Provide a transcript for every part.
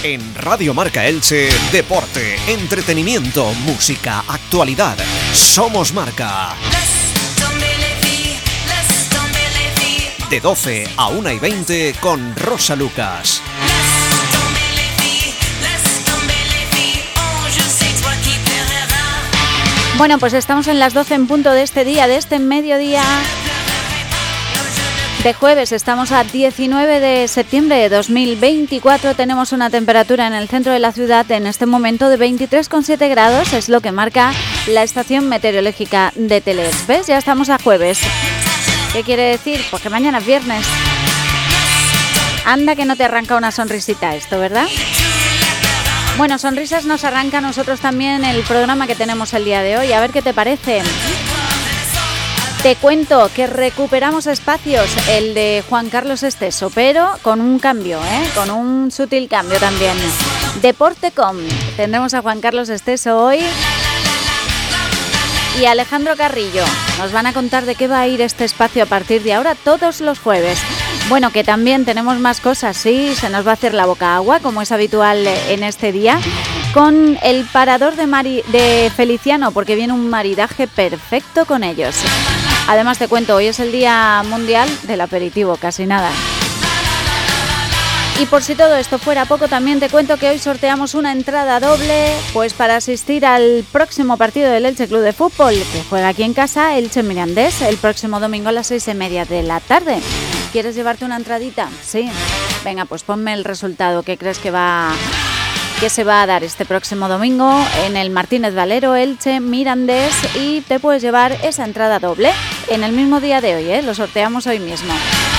En Radio Marca Elche, deporte, entretenimiento, música, actualidad. Somos Marca. De 12 a 1:20 con Rosa Lucas. Bueno, pues estamos en las 12 en punto de este día, de este mediodía de jueves. Estamos a 19 de septiembre de 2024. Tenemos una temperatura en el centro de la ciudad en este momento de 23,7 grados. Es lo que marca la estación meteorológica de Telers. ¿Ves? Ya estamos a jueves. ¿Qué quiere decir? Pues que mañana es viernes. Anda que no te arranca una sonrisita esto, ¿verdad? Bueno, sonrisas nos arranca a nosotros también el programa que tenemos el día de hoy. A ver qué te parece. Te cuento que recuperamos espacios, el de Juan Carlos Esteso, pero con un cambio, con un sutil cambio también. Deporte.com. Tendremos a Juan Carlos Esteso hoy y Alejandro Carrillo. Nos van a contar de qué va a ir este espacio a partir de ahora todos los jueves. Bueno, que también tenemos más cosas, sí, se nos va a hacer la boca agua, como es habitual en este día, con el parador de Feliciano, porque viene un maridaje perfecto con ellos. Además te cuento, hoy es el Día Mundial del Aperitivo, casi nada. Y por si todo esto fuera poco, también te cuento que hoy sorteamos una entrada doble, pues para asistir al próximo partido del Elche Club de Fútbol, que juega aquí en casa, Elche Mirandés, el próximo domingo a las 6:30 de la tarde. ¿Quieres llevarte una entradita? Sí. Venga, pues ponme el resultado que crees que se va a dar este próximo domingo en el Martínez Valero, Elche Mirandés, y te puedes llevar esa entrada doble en el mismo día de hoy, lo sorteamos hoy mismo.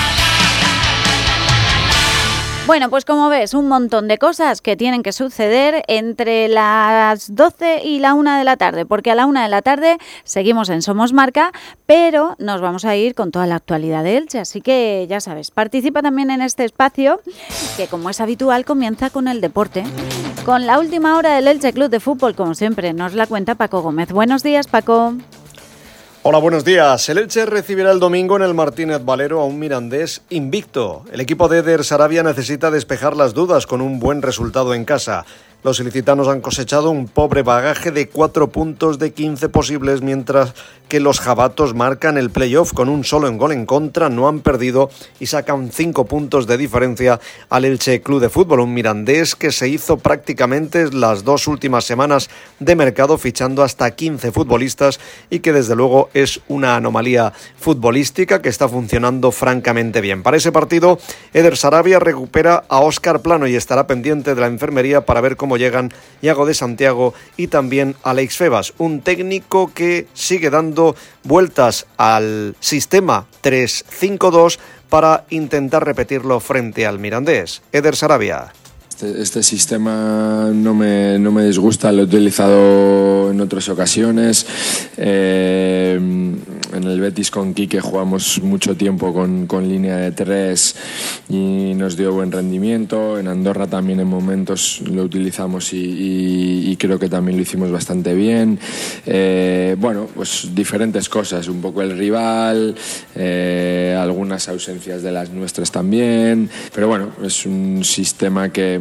Bueno, pues como ves, un montón de cosas que tienen que suceder entre las 12 y la 1 de la tarde, porque a la 1 de la tarde seguimos en Somos Marca, pero nos vamos a ir con toda la actualidad de Elche, así que ya sabes, participa también en este espacio, que como es habitual comienza con el deporte, con la última hora del Elche Club de Fútbol, como siempre, nos la cuenta Paco Gómez. Buenos días, Paco. Hola, buenos días. El Elche recibirá el domingo en el Martínez Valero a un Mirandés invicto. El equipo de Eder Sarabia necesita despejar las dudas con un buen resultado en casa. Los ilicitanos han cosechado un pobre bagaje de 4 puntos de 15 posibles, mientras que los jabatos marcan el playoff con un solo gol en contra, no han perdido y sacan 5 puntos de diferencia al Elche Club de Fútbol, un Mirandés que se hizo prácticamente las 2 últimas semanas de mercado fichando hasta 15 futbolistas y que desde luego es una anomalía futbolística que está funcionando francamente bien. Para ese partido, Eder Sarabia recupera a Óscar Plano y estará pendiente de la enfermería para ver cómo llegan Iago de Santiago y también Alex Febas, un técnico que sigue dando vueltas al sistema 3-5-2 para intentar repetirlo frente al Mirandés. Eder Sarabia. Este sistema no me disgusta, lo he utilizado en otras ocasiones. En el Betis con Quique jugamos mucho tiempo con línea de 3 y nos dio buen rendimiento. En Andorra también en momentos lo utilizamos y creo que también lo hicimos bastante bien. Bueno, pues diferentes cosas, un poco el rival, algunas ausencias de las nuestras también, pero bueno, es un sistema que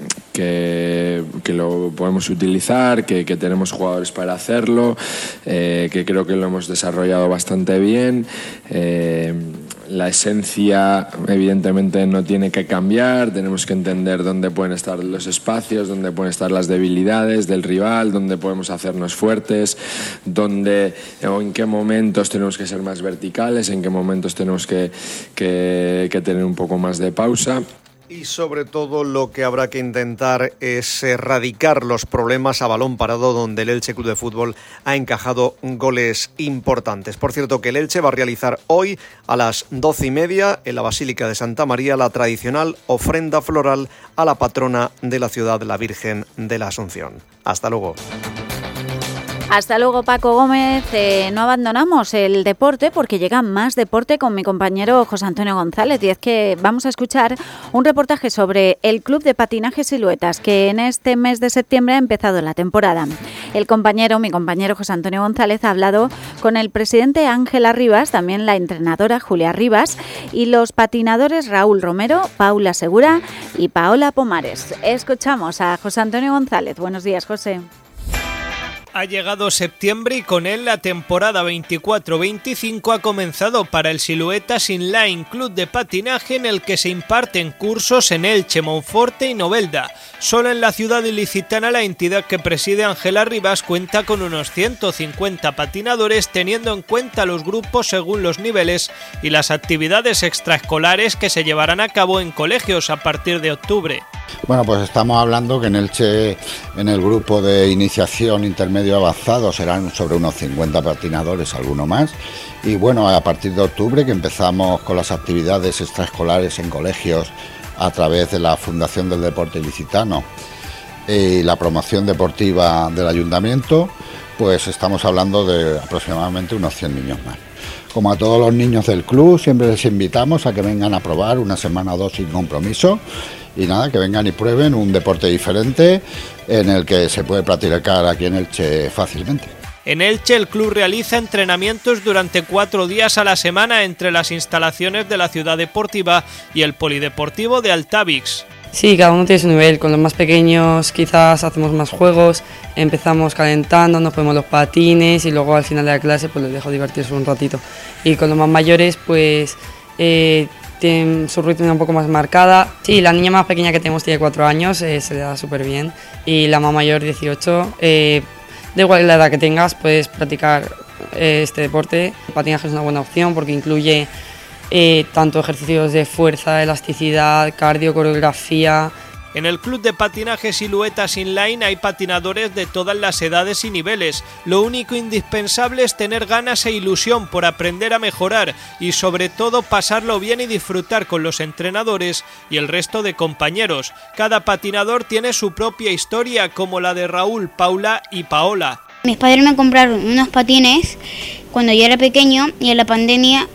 lo podemos utilizar, que tenemos jugadores para hacerlo, que creo que lo hemos desarrollado bastante bien. La esencia evidentemente no tiene que cambiar, tenemos que entender dónde pueden estar los espacios, dónde pueden estar las debilidades del rival, dónde podemos hacernos fuertes, dónde o en qué momentos tenemos que ser más verticales, en qué momentos tenemos que tener un poco más de pausa. Y sobre todo lo que habrá que intentar es erradicar los problemas a balón parado, donde el Elche Club de Fútbol ha encajado goles importantes. Por cierto, que el Elche va a realizar hoy a las 12:30 en la Basílica de Santa María la tradicional ofrenda floral a la patrona de la ciudad, la Virgen de la Asunción. Hasta luego. Hasta luego, Paco Gómez. No abandonamos el deporte porque llega más deporte con mi compañero José Antonio González, y es que vamos a escuchar un reportaje sobre el Club de Patinaje Siluetas, que en este mes de septiembre ha empezado la temporada. Mi compañero José Antonio González ha hablado con el presidente Ángel Arribas, también la entrenadora Julia Arribas y los patinadores Raúl Romero, Paula Segura y Paola Pomares. Escuchamos a José Antonio González. Buenos días, José. Ha llegado septiembre y con él la temporada 24-25 ha comenzado para el Siluetas Inline, club de patinaje en el que se imparten cursos en Elche, Monforte y Novelda. Solo en la ciudad ilicitana la entidad que preside Ángel Arribas cuenta con unos 150 patinadores, teniendo en cuenta los grupos según los niveles y las actividades extraescolares que se llevarán a cabo en colegios a partir de octubre. Bueno, pues estamos hablando que en Elche, en el grupo de iniciación intermedio avanzado, serán sobre unos 50 patinadores, alguno más. Y bueno, a partir de octubre, que empezamos con las actividades extraescolares en colegios a través de la Fundación del Deporte Ilicitano y la promoción deportiva del Ayuntamiento, pues estamos hablando de aproximadamente unos 100 niños más. Como a todos los niños del club, siempre les invitamos a que vengan a probar una semana o dos sin compromiso. Y nada, que vengan y prueben un deporte diferente en el que se puede practicar aquí en Elche fácilmente. En Elche el club realiza entrenamientos durante 4 días a la semana entre las instalaciones de la ciudad deportiva y el polideportivo de Altavix. Sí, cada uno tiene su nivel. Con los más pequeños quizás hacemos más juegos, empezamos calentando, nos ponemos los patines y luego al final de la clase pues les dejo divertirse un ratito. Y con los más mayores pues tienen su rutina un poco más marcada. Sí, la niña más pequeña que tenemos tiene 4 años, se le da súper bien, y la más mayor 18. Da igual la edad que tengas, puedes practicar este deporte. El patinaje es una buena opción porque incluye tanto ejercicios de fuerza, elasticidad, cardio, coreografía. En el club de patinaje Siluetas Inline hay patinadores de todas las edades y niveles. Lo único indispensable es tener ganas e ilusión por aprender a mejorar y sobre todo pasarlo bien y disfrutar con los entrenadores y el resto de compañeros. Cada patinador tiene su propia historia, como la de Raúl, Paula y Paola. Mis padres me compraron unos patines cuando yo era pequeño y en la pandemia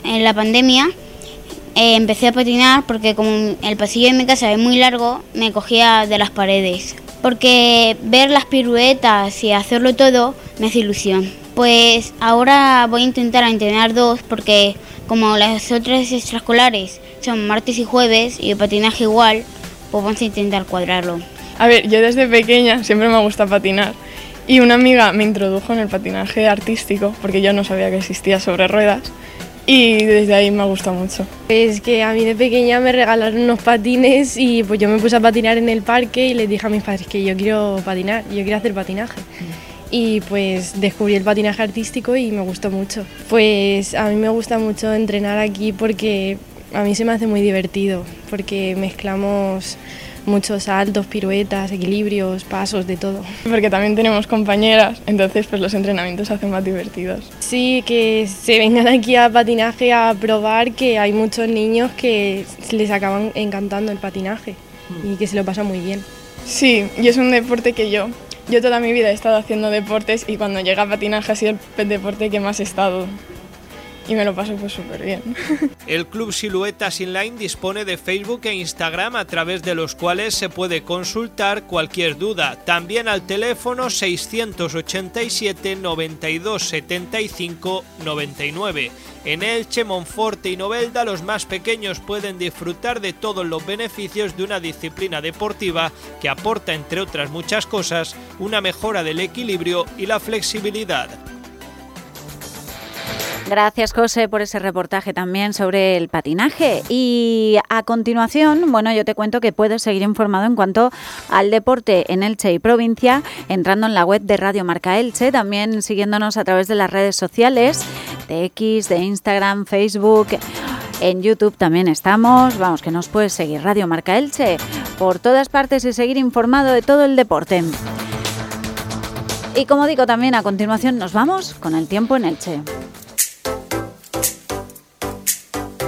empecé a patinar porque como el pasillo de mi casa es muy largo, me cogía de las paredes. Porque ver las piruetas y hacerlo todo me hace ilusión. Pues ahora voy a intentar entrenar 2 porque como las otras extraescolares son martes y jueves y el patinaje igual, pues vamos a intentar cuadrarlo. A ver, yo desde pequeña siempre me gusta patinar y una amiga me introdujo en el patinaje artístico porque yo no sabía que existía sobre ruedas. Y desde ahí me ha gustado mucho. Es que a mí de pequeña me regalaron unos patines y pues yo me puse a patinar en el parque y les dije a mis padres que yo quiero patinar, yo quiero hacer patinaje. Y pues descubrí el patinaje artístico y me gustó mucho. Pues a mí me gusta mucho entrenar aquí porque a mí se me hace muy divertido, porque mezclamos muchos saltos, piruetas, equilibrios, pasos, de todo. Porque también tenemos compañeras, entonces pues los entrenamientos se hacen más divertidos. Sí, que se vengan aquí a patinaje a probar, que hay muchos niños que les acaban encantando el patinaje y que se lo pasan muy bien. Sí, y es un deporte que yo toda mi vida he estado haciendo deportes y cuando llega a patinaje ha sido el deporte que más he estado. Y me lo paso pues súper bien. El Club Siluetas Inline dispone de Facebook e Instagram, a través de los cuales se puede consultar cualquier duda. También al teléfono 687 92 75 99. En Elche, Monforte y Novelda los más pequeños pueden disfrutar de todos los beneficios de una disciplina deportiva que aporta, entre otras muchas cosas, una mejora del equilibrio y la flexibilidad. Gracias, José, por ese reportaje también sobre el patinaje. Y a continuación, bueno, yo te cuento que puedes seguir informado en cuanto al deporte en Elche y provincia, entrando en la web de Radio Marca Elche, también siguiéndonos a través de las redes sociales, de X, de Instagram, Facebook. En YouTube también estamos, vamos, que nos puedes seguir, Radio Marca Elche, por todas partes y seguir informado de todo el deporte. Y como digo, también a continuación nos vamos con el tiempo en Elche.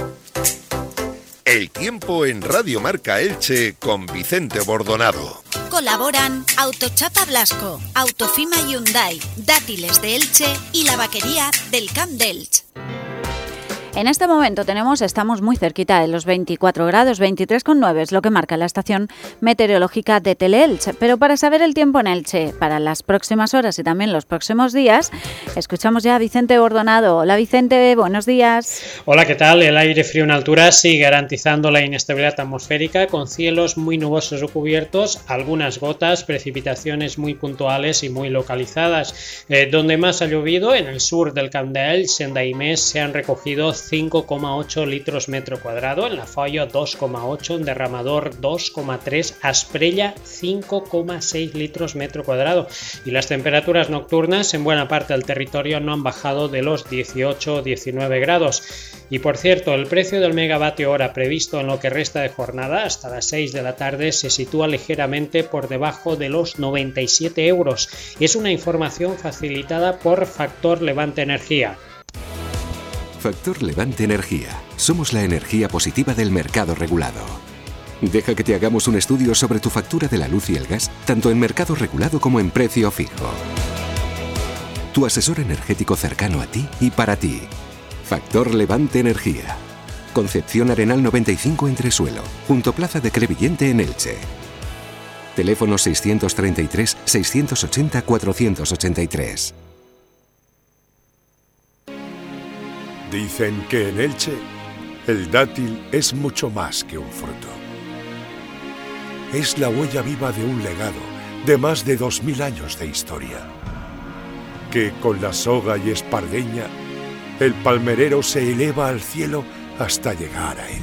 El tiempo en Radio Marca Elche con Vicente Bordonado. Colaboran Autochapa Blasco, Autofima Hyundai, Dátiles de Elche y la vaquería del Camp d'Elx. En este momento estamos muy cerquita de los 24 grados, 23,9 es lo que marca la estación meteorológica de Teleelch. Pero para saber el tiempo en Elche, para las próximas horas y también los próximos días, escuchamos ya a Vicente Bordonado. Hola Vicente, buenos días. Hola, ¿qué tal? El aire frío en altura sigue garantizando la inestabilidad atmosférica con cielos muy nubosos o cubiertos, algunas gotas, precipitaciones muy puntuales y muy localizadas. Donde más ha llovido, en el sur del Camp d'Elx, en Daimés, se han recogido 5,8 litros metro cuadrado, en La Folla 2,8, en Derramador 2,3, Asprella 5,6 litros metro cuadrado, y las temperaturas nocturnas en buena parte del territorio no han bajado de los 18 o 19 grados. Y por cierto, el precio del megavatio hora previsto en lo que resta de jornada hasta las 6 de la tarde se sitúa ligeramente por debajo de los 97 euros. Es una información facilitada por Factor Levante Energía. Factor Levante Energía. Somos la energía positiva del mercado regulado. Deja que te hagamos un estudio sobre tu factura de la luz y el gas, tanto en mercado regulado como en precio fijo. Tu asesor energético cercano a ti y para ti. Factor Levante Energía. Concepción Arenal 95 Entresuelo, junto Plaza de Crevillente en Elche. Teléfono 633 680 483. Dicen que en Elche el dátil es mucho más que un fruto. Es la huella viva de un legado de más de 2000 años de historia. Que con la soga y espardeña, el palmerero se eleva al cielo hasta llegar a él.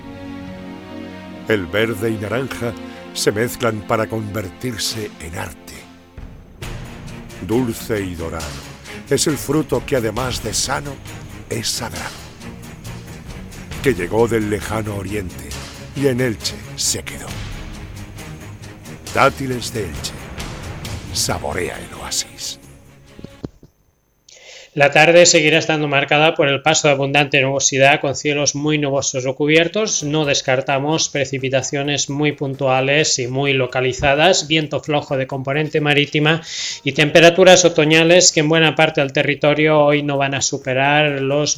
El verde y naranja se mezclan para convertirse en arte. Dulce y dorado es el fruto que además de sano, es sagrado, que llegó del lejano oriente y en Elche se quedó. Dátiles de Elche. Saborea el oasis. La tarde seguirá estando marcada por el paso de abundante nubosidad con cielos muy nubosos o cubiertos. No descartamos precipitaciones muy puntuales y muy localizadas, viento flojo de componente marítima y temperaturas otoñales que en buena parte del territorio hoy no van a superar los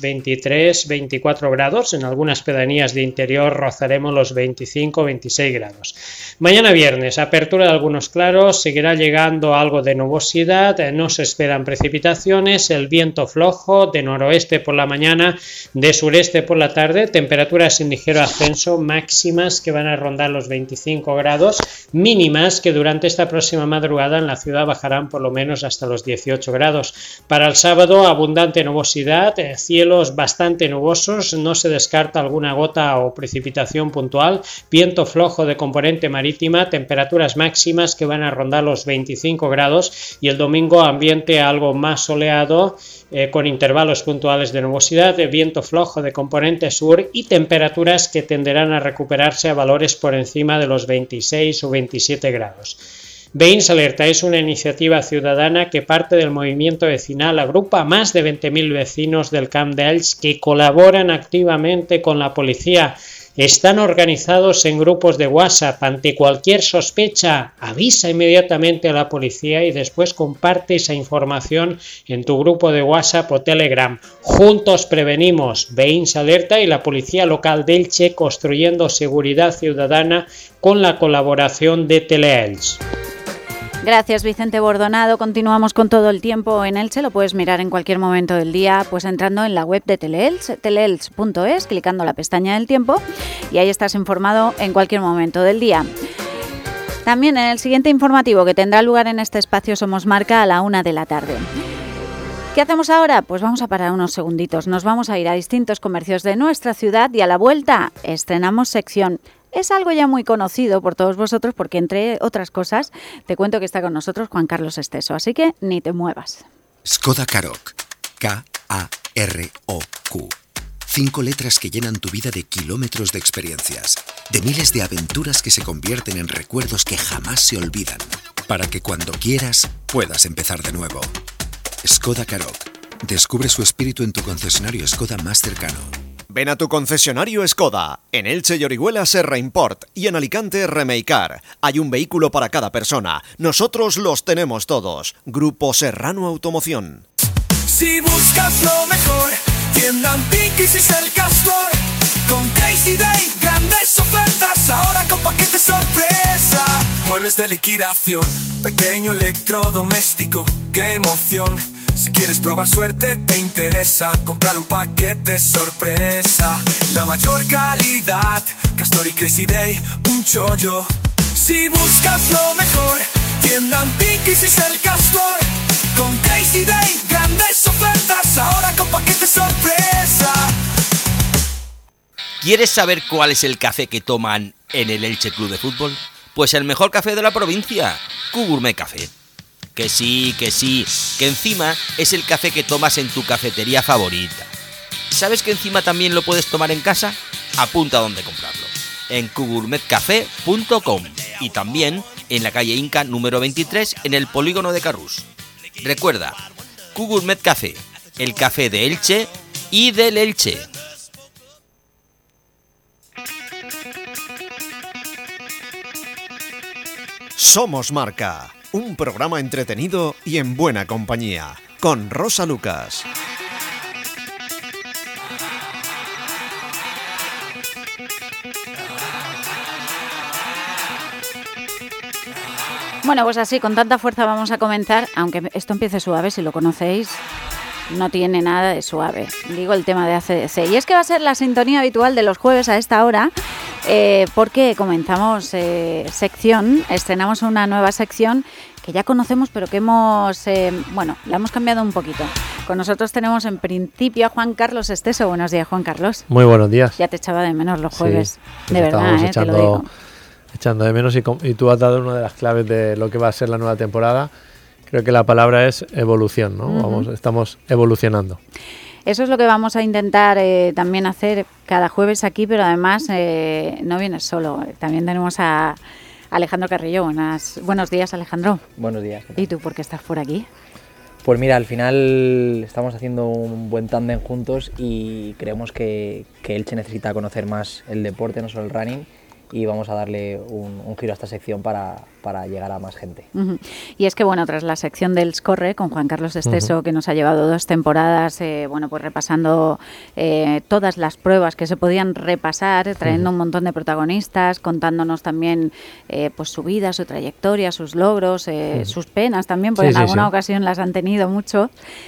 23-24 grados. En algunas pedanías de interior rozaremos los 25-26 grados. Mañana viernes, apertura de algunos claros, seguirá llegando algo de nubosidad, no se esperan precipitaciones, el viento flojo de noroeste por la mañana, de sureste por la tarde, temperaturas en ligero ascenso, máximas que van a rondar los 25 grados, mínimas que durante esta próxima madrugada en la ciudad bajarán por lo menos hasta los 18 grados. Para el sábado, abundante nubosidad, cielos bastante nubosos, no se descarta alguna gota o precipitación puntual, viento flojo de componente marítima, temperaturas máximas que van a rondar los 25 grados y el domingo ambiente algo más soleado, con intervalos puntuales de nubosidad, de viento flojo de componente sur y temperaturas que tenderán a recuperarse a valores por encima de los 26 o 27 grados. Veïns Alerta es una iniciativa ciudadana que parte del movimiento vecinal, agrupa a más de 20.000 vecinos del Camp d'Elx que colaboran activamente con la policía. Están organizados en grupos de WhatsApp. Ante cualquier sospecha, avisa inmediatamente a la policía y después comparte esa información en tu grupo de WhatsApp o Telegram. Juntos prevenimos. Veïns Alerta y la Policía Local de Elche, construyendo seguridad ciudadana con la colaboración de Teleelch. Gracias Vicente Bordonado. Continuamos con todo el tiempo en Elche. Lo puedes mirar en cualquier momento del día pues entrando en la web de Teleelch, teleelch.es, clicando la pestaña del tiempo y ahí estás informado en cualquier momento del día. También en el siguiente informativo que tendrá lugar en este espacio Somos Marca a la 1 de la tarde. ¿Qué hacemos ahora? Pues vamos a parar unos segunditos. Nos vamos a ir a distintos comercios de nuestra ciudad y a la vuelta estrenamos sección. Es algo ya muy conocido por todos vosotros porque, entre otras cosas, te cuento que está con nosotros Juan Carlos Esteso, así que ni te muevas. Skoda Karoq. K-A-R-O-Q. 5 letras que llenan tu vida de kilómetros de experiencias, de miles de aventuras que se convierten en recuerdos que jamás se olvidan, para que cuando quieras puedas empezar de nuevo. Skoda Karoq. Descubre su espíritu en tu concesionario Skoda más cercano. Ven a tu concesionario Skoda. En Elche y Orihuela Serra Import y en Alicante Remeicar. Hay un vehículo para cada persona. Nosotros los tenemos todos. Grupo Serrano Automoción. Si buscas lo mejor, tienda Antiquis es el Castor. Con Crazy Day, grandes ofertas, ahora con paquete sorpresa. Muebles de liquidación, pequeño electrodoméstico, qué emoción. Si quieres probar suerte, te interesa comprar un paquete sorpresa. La mayor calidad, Castor y Crazy Day, un chollo. Si buscas lo mejor, tienda Antiquis es el Castor. Con Crazy Day, grandes ofertas, ahora con paquete sorpresa. ¿Quieres saber cuál es el café que toman en el Elche Club de Fútbol? Pues el mejor café de la provincia, Q-Gourmet Café. Que sí, que encima es el café que tomas en tu cafetería favorita. ¿Sabes que encima también lo puedes tomar en casa? Apunta dónde comprarlo. En qgourmetcafé.com y también en la calle Inca número 23 en el polígono de Carrús. Recuerda, Q-Gourmet Café, el café de Elche y del Elche. Somos Marca, un programa entretenido y en buena compañía, con Rosa Lucas. Bueno, pues así, con tanta fuerza vamos a comenzar, aunque esto empiece suave, si lo conocéis, no tiene nada de suave. Digo el tema de ACDC. Y es que va a ser la sintonía habitual de los jueves a esta hora, porque comenzamos sección, estrenamos una nueva sección que ya conocemos, pero que la hemos cambiado un poquito. Con nosotros tenemos en principio a Juan Carlos Esteso. Buenos días, Juan Carlos. Muy buenos días. Ya te echaba de menos los jueves, sí, de verdad, te lo digo. Echando de menos y tú has dado una de las claves de lo que va a ser la nueva temporada. Creo que la palabra es evolución, ¿no? Estamos evolucionando. Eso es lo que vamos a intentar también hacer cada jueves aquí, pero además no vienes solo. También tenemos a Alejandro Carrillo. Buenos días, Alejandro. Buenos días. ¿Y tú por qué estás por aquí? Pues mira, al final estamos haciendo un buen tándem juntos y creemos que Elche necesita conocer más el deporte, no solo el running, y vamos a darle un giro a esta sección para llegar a más gente. Y es que, bueno, tras la sección del Scorre con Juan Carlos Esteso, que nos ha llevado 2 temporadas, pues repasando todas las pruebas que se podían repasar, trayendo un montón de protagonistas, contándonos también pues su vida, su trayectoria, sus logros, sus penas también, porque en alguna ocasión las han tenido mucho.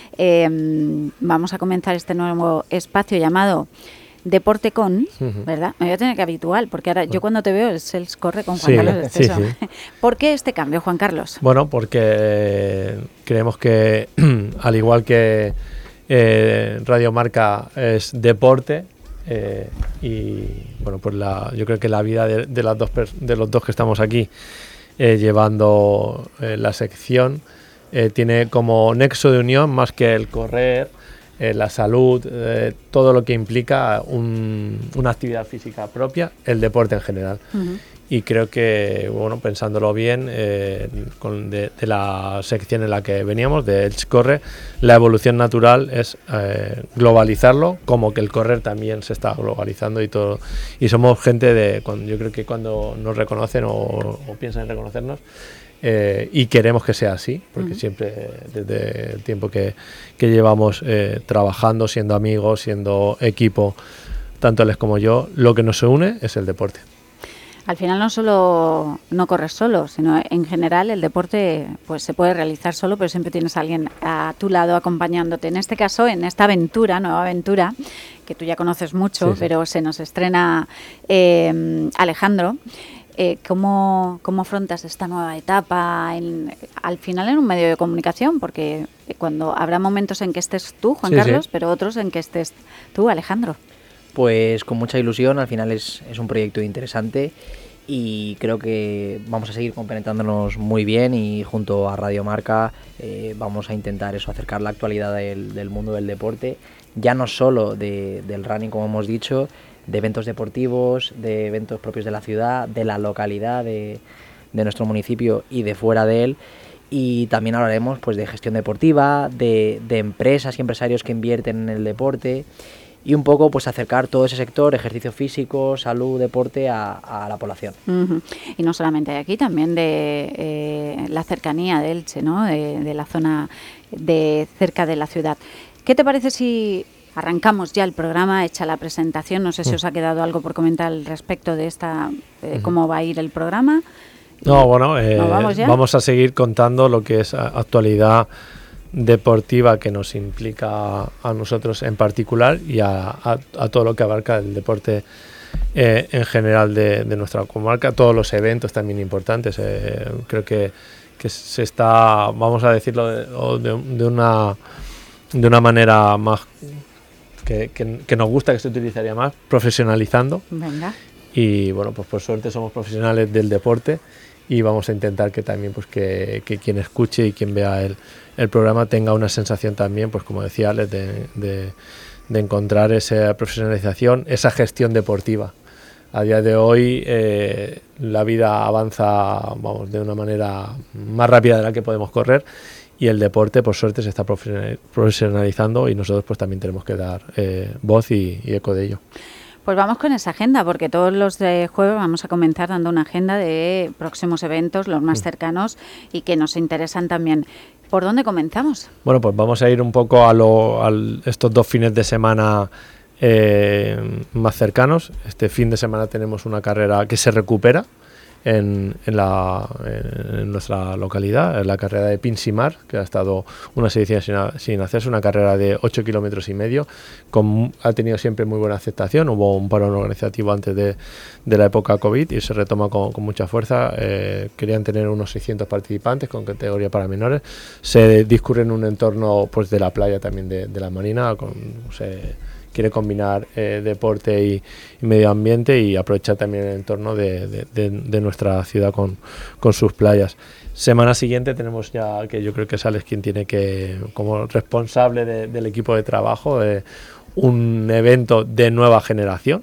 Vamos a comenzar este nuevo espacio llamado Deporte con, ¿verdad? Me voy a tener que habituar, porque ahora yo cuando te veo es el Scorre con Juan Carlos Esteso. Sí. ¿Por qué este cambio, Juan Carlos? Bueno, porque creemos que, al igual que Radio Marca es deporte, y bueno, pues yo creo que la vida de los dos que estamos aquí llevando la sección tiene como nexo de unión más que el correr, la salud, todo lo que implica una actividad física propia, el deporte en general. Y creo que, bueno, pensándolo bien, de la sección en la que veníamos, de Elche Corre, la evolución natural es globalizarlo, como que el correr también se está globalizando y todo. Y somos gente yo creo que cuando nos reconocen o piensan en reconocernos, y queremos que sea así, porque siempre desde el tiempo que llevamos trabajando, siendo amigos, siendo equipo, tanto él como yo, lo que nos une es el deporte. Al final no corres solo, sino en general el deporte pues se puede realizar solo, pero siempre tienes a alguien a tu lado acompañándote. En este caso, en esta nueva aventura, que tú ya conoces mucho, pero se nos estrena Alejandro. ¿Cómo afrontas esta nueva etapa al final en un medio de comunicación? Porque cuando habrá momentos en que estés tú, Juan Carlos, pero otros en que estés tú, Alejandro. Pues con mucha ilusión, al final es un proyecto interesante y creo que vamos a seguir compenetrándonos muy bien y junto a Radio Marca vamos a intentar acercar la actualidad del mundo del deporte, ya no solo del running, como hemos dicho, de eventos deportivos, de eventos propios de la ciudad, de la localidad, de nuestro municipio y de fuera de él. Y también hablaremos pues de gestión deportiva, de empresas y empresarios que invierten en el deporte y un poco pues acercar todo ese sector, ejercicio físico, salud, deporte a la población. Y no solamente de aquí, también de la cercanía de Elche, ¿no? De la zona de cerca de la ciudad. ¿Qué te parece si arrancamos ya el programa, hecha la presentación? No sé si os ha quedado algo por comentar al respecto de esta, cómo va a ir el programa. No, bueno, vamos a seguir contando lo que es actualidad deportiva que nos implica a nosotros en particular y a todo lo que abarca el deporte en general de nuestra comarca, todos los eventos también importantes. Creo que se está, vamos a decirlo de una manera más que nos gusta, que se utilizaría más, profesionalizando. Venga. Y bueno, pues por suerte somos profesionales del deporte y vamos a intentar que también pues que quien escuche y quien vea el programa tenga una sensación también, pues como decía Alex, de encontrar esa profesionalización, esa gestión deportiva. A día de hoy la vida avanza, vamos, de una manera más rápida de la que podemos correr, y el deporte por suerte se está profesionalizando y nosotros pues también tenemos que dar voz y eco de ello. Pues vamos con esa agenda, porque todos los de jueves vamos a comenzar dando una agenda de próximos eventos, los más cercanos y que nos interesan también. ¿Por dónde comenzamos? Bueno, pues vamos a ir un poco a estos 2 fines de semana más cercanos. Este fin de semana tenemos una carrera que se recupera en nuestra localidad, la carrera de Pinsimar, que ha estado unas ediciones sin hacerse, una carrera de 8,5 kilómetros, ha tenido siempre muy buena aceptación. Hubo un parón organizativo antes de la época COVID y se retoma con mucha fuerza. Querían tener unos 600 participantes con categoría para menores. Se discurre en un entorno pues de la playa también de la Marina, quiere combinar deporte y medio ambiente y aprovechar también el entorno de nuestra ciudad con sus playas. Semana siguiente tenemos ya, que yo creo que es Alex quien tiene que, como responsable del equipo de trabajo, un evento de nueva generación,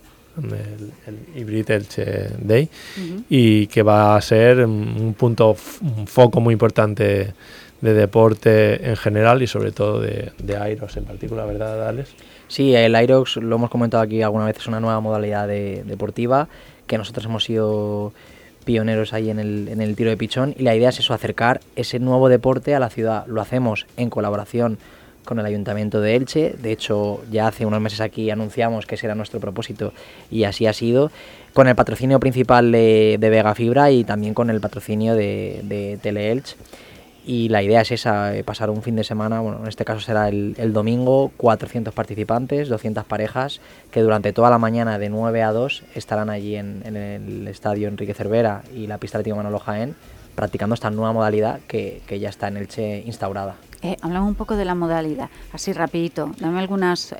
el Hybrid Elche Day, y que va a ser un foco muy importante de deporte en general y sobre todo de Aerox en particular, ¿verdad, Alex? Sí, el Aerox, lo hemos comentado aquí alguna vez, es una nueva modalidad deportiva que nosotros hemos sido pioneros ahí en el tiro de pichón, y la idea es eso, acercar ese nuevo deporte a la ciudad. Lo hacemos en colaboración con el Ayuntamiento de Elche. De hecho, ya hace unos meses aquí anunciamos que ese era nuestro propósito y así ha sido, con el patrocinio principal de Vega Fibra y también con el patrocinio de Teleelch. Y la idea es esa, pasar un fin de semana, bueno, en este caso será el domingo, 400 participantes, 200 parejas, que durante toda la mañana de 9 a 2 estarán allí en el estadio Enrique Cervera y la pista atlética Manolo Jaén, practicando esta nueva modalidad que ya está en Elche instaurada. Hablamos un poco de la modalidad, así rapidito, dame algunas,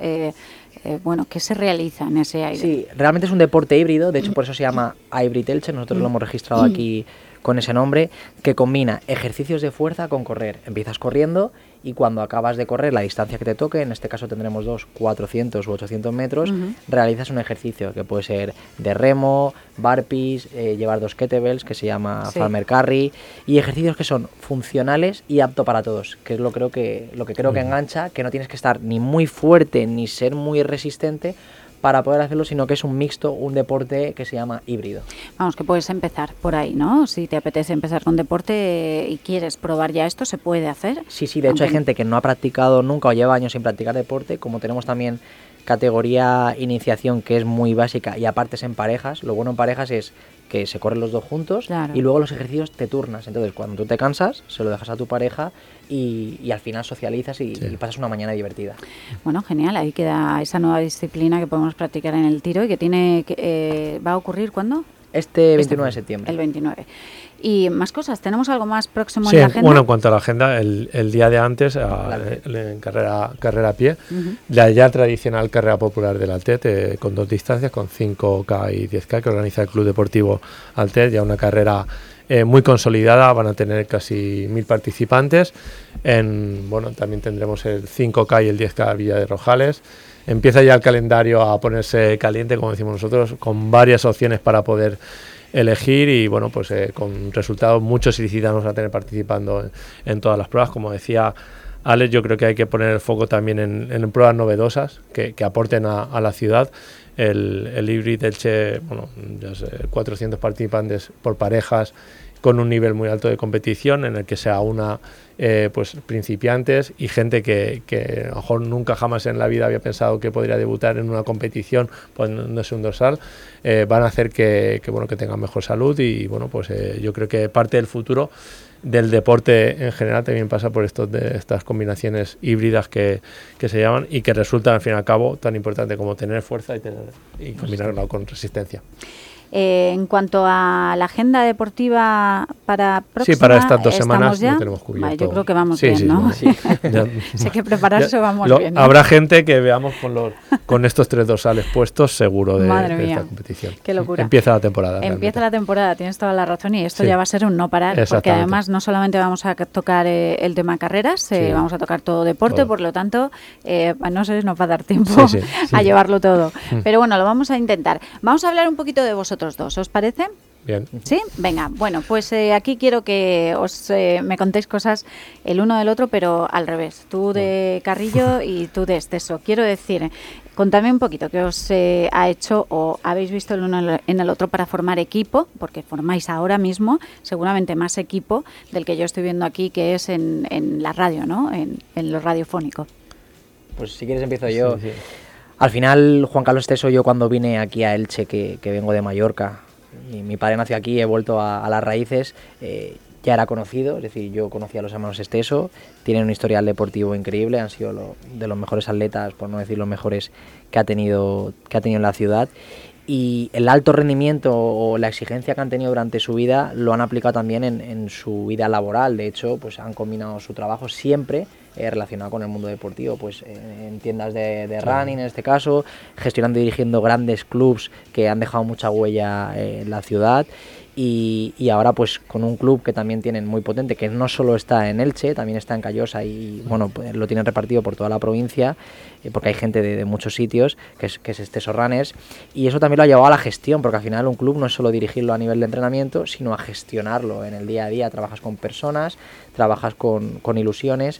¿qué se realiza en ese aire? Sí, realmente es un deporte híbrido, de hecho por eso se llama Hybrid Elche, nosotros lo hemos registrado aquí con ese nombre, que combina ejercicios de fuerza con correr. Empiezas corriendo y cuando acabas de correr la distancia que te toque, en este caso tendremos 400 u 800 metros, realizas un ejercicio que puede ser de remo, burpees, llevar 2 kettlebells, que se llama farmer carry, y ejercicios que son funcionales y apto para todos, que es lo que creo que engancha, que no tienes que estar ni muy fuerte ni ser muy resistente para poder hacerlo, sino que es un mixto, un deporte que se llama híbrido. Vamos, que puedes empezar por ahí, ¿no? Si te apetece empezar con deporte y quieres probar ya esto, ¿se puede hacer? Sí, de hecho hay gente que no ha practicado nunca o lleva años sin practicar deporte, como tenemos también categoría iniciación que es muy básica y aparte es en parejas. Lo bueno en parejas es que se corren los dos juntos, claro, y luego los ejercicios te turnas. Entonces cuando tú te cansas, se lo dejas a tu pareja y al final socializas y pasas una mañana divertida. Bueno, genial, ahí queda esa nueva disciplina que podemos practicar en el tiro y que va a ocurrir ¿cuándo? Este 29 de septiembre. El 29. Y más cosas, ¿tenemos algo más próximo en la agenda? Bueno, en cuanto a la agenda, el día de antes, en carrera a pie, la ya tradicional carrera popular del Altet, con 2 distancias, con 5K y 10K, que organiza el Club Deportivo Altet, ya una carrera muy consolidada, van a tener casi 1000 participantes. También tendremos el 5K y el 10K Villa de Rojales. Empieza ya el calendario a ponerse caliente, como decimos nosotros, con varias opciones para poder elegir y con resultados muchos ilicitanos a tener participando en todas las pruebas. Como decía Alex, yo creo que hay que poner el foco también en pruebas novedosas que aporten a la ciudad. El híbrido Elche, bueno, ya sé, 400 participantes por parejas, con un nivel muy alto de competición en el que se aúna pues principiantes y gente que a lo mejor nunca jamás en la vida había pensado que podría debutar en una competición poniéndose un dorsal, van a hacer que tengan mejor salud y bueno, pues yo creo que parte del futuro del deporte en general también pasa por estas combinaciones híbridas que se llaman y que resultan al fin y al cabo tan importante como tener fuerza y combinarlo con resistencia. En cuanto a la agenda deportiva para próxima, sí, para estas 2 semanas ya lo tenemos cubierto. Vale, yo creo que vamos bien, ¿no? Sí. Sé que prepararse vamos bien, ¿no? Habrá gente que veamos con estos 3 dorsales puestos seguro de esta competición. Qué locura. Empieza la temporada. Empieza la temporada, tienes toda la razón, y esto ya va a ser un no parar, porque además no solamente vamos a tocar el tema carreras, vamos a tocar todo deporte, por lo tanto, no sé, nos va a dar tiempo a llevarlo todo. Pero bueno, lo vamos a intentar. Vamos a hablar un poquito de vosotros dos, ¿os parece? Bien. ¿Sí? Venga, bueno, pues aquí quiero que me contéis cosas el uno del otro, pero al revés. Tú de Carrillo y tú de Esteso. Quiero decir, contadme un poquito qué os ha hecho o habéis visto el uno en el otro para formar equipo, porque formáis ahora mismo seguramente más equipo del que yo estoy viendo aquí, que es en la radio, ¿no? En lo radiofónico. Pues si quieres empiezo yo. Sí. Al final, Juan Carlos Esteso, yo cuando vine aquí a Elche, que vengo de Mallorca, y mi padre nació aquí, he vuelto a las raíces, ya era conocido, es decir, yo conocía a los hermanos Esteso, tienen un historial deportivo increíble, han sido de los mejores atletas, por no decir los mejores, que ha tenido en la ciudad. Y el alto rendimiento o la exigencia que han tenido durante su vida lo han aplicado también en su vida laboral. De hecho, pues han combinado su trabajo siempre relacionado con el mundo deportivo, pues en tiendas de running en este caso, gestionando y dirigiendo grandes clubs que han dejado mucha huella en la ciudad. Y ahora pues con un club que también tienen muy potente, que no solo está en Elche, también está en Callosa y bueno, pues lo tienen repartido por toda la provincia, porque hay gente de muchos sitios, que es Esteso Runners, y eso también lo ha llevado a la gestión, porque al final un club no es solo dirigirlo a nivel de entrenamiento, sino a gestionarlo en el día a día. Trabajas con personas, trabajas con ilusiones,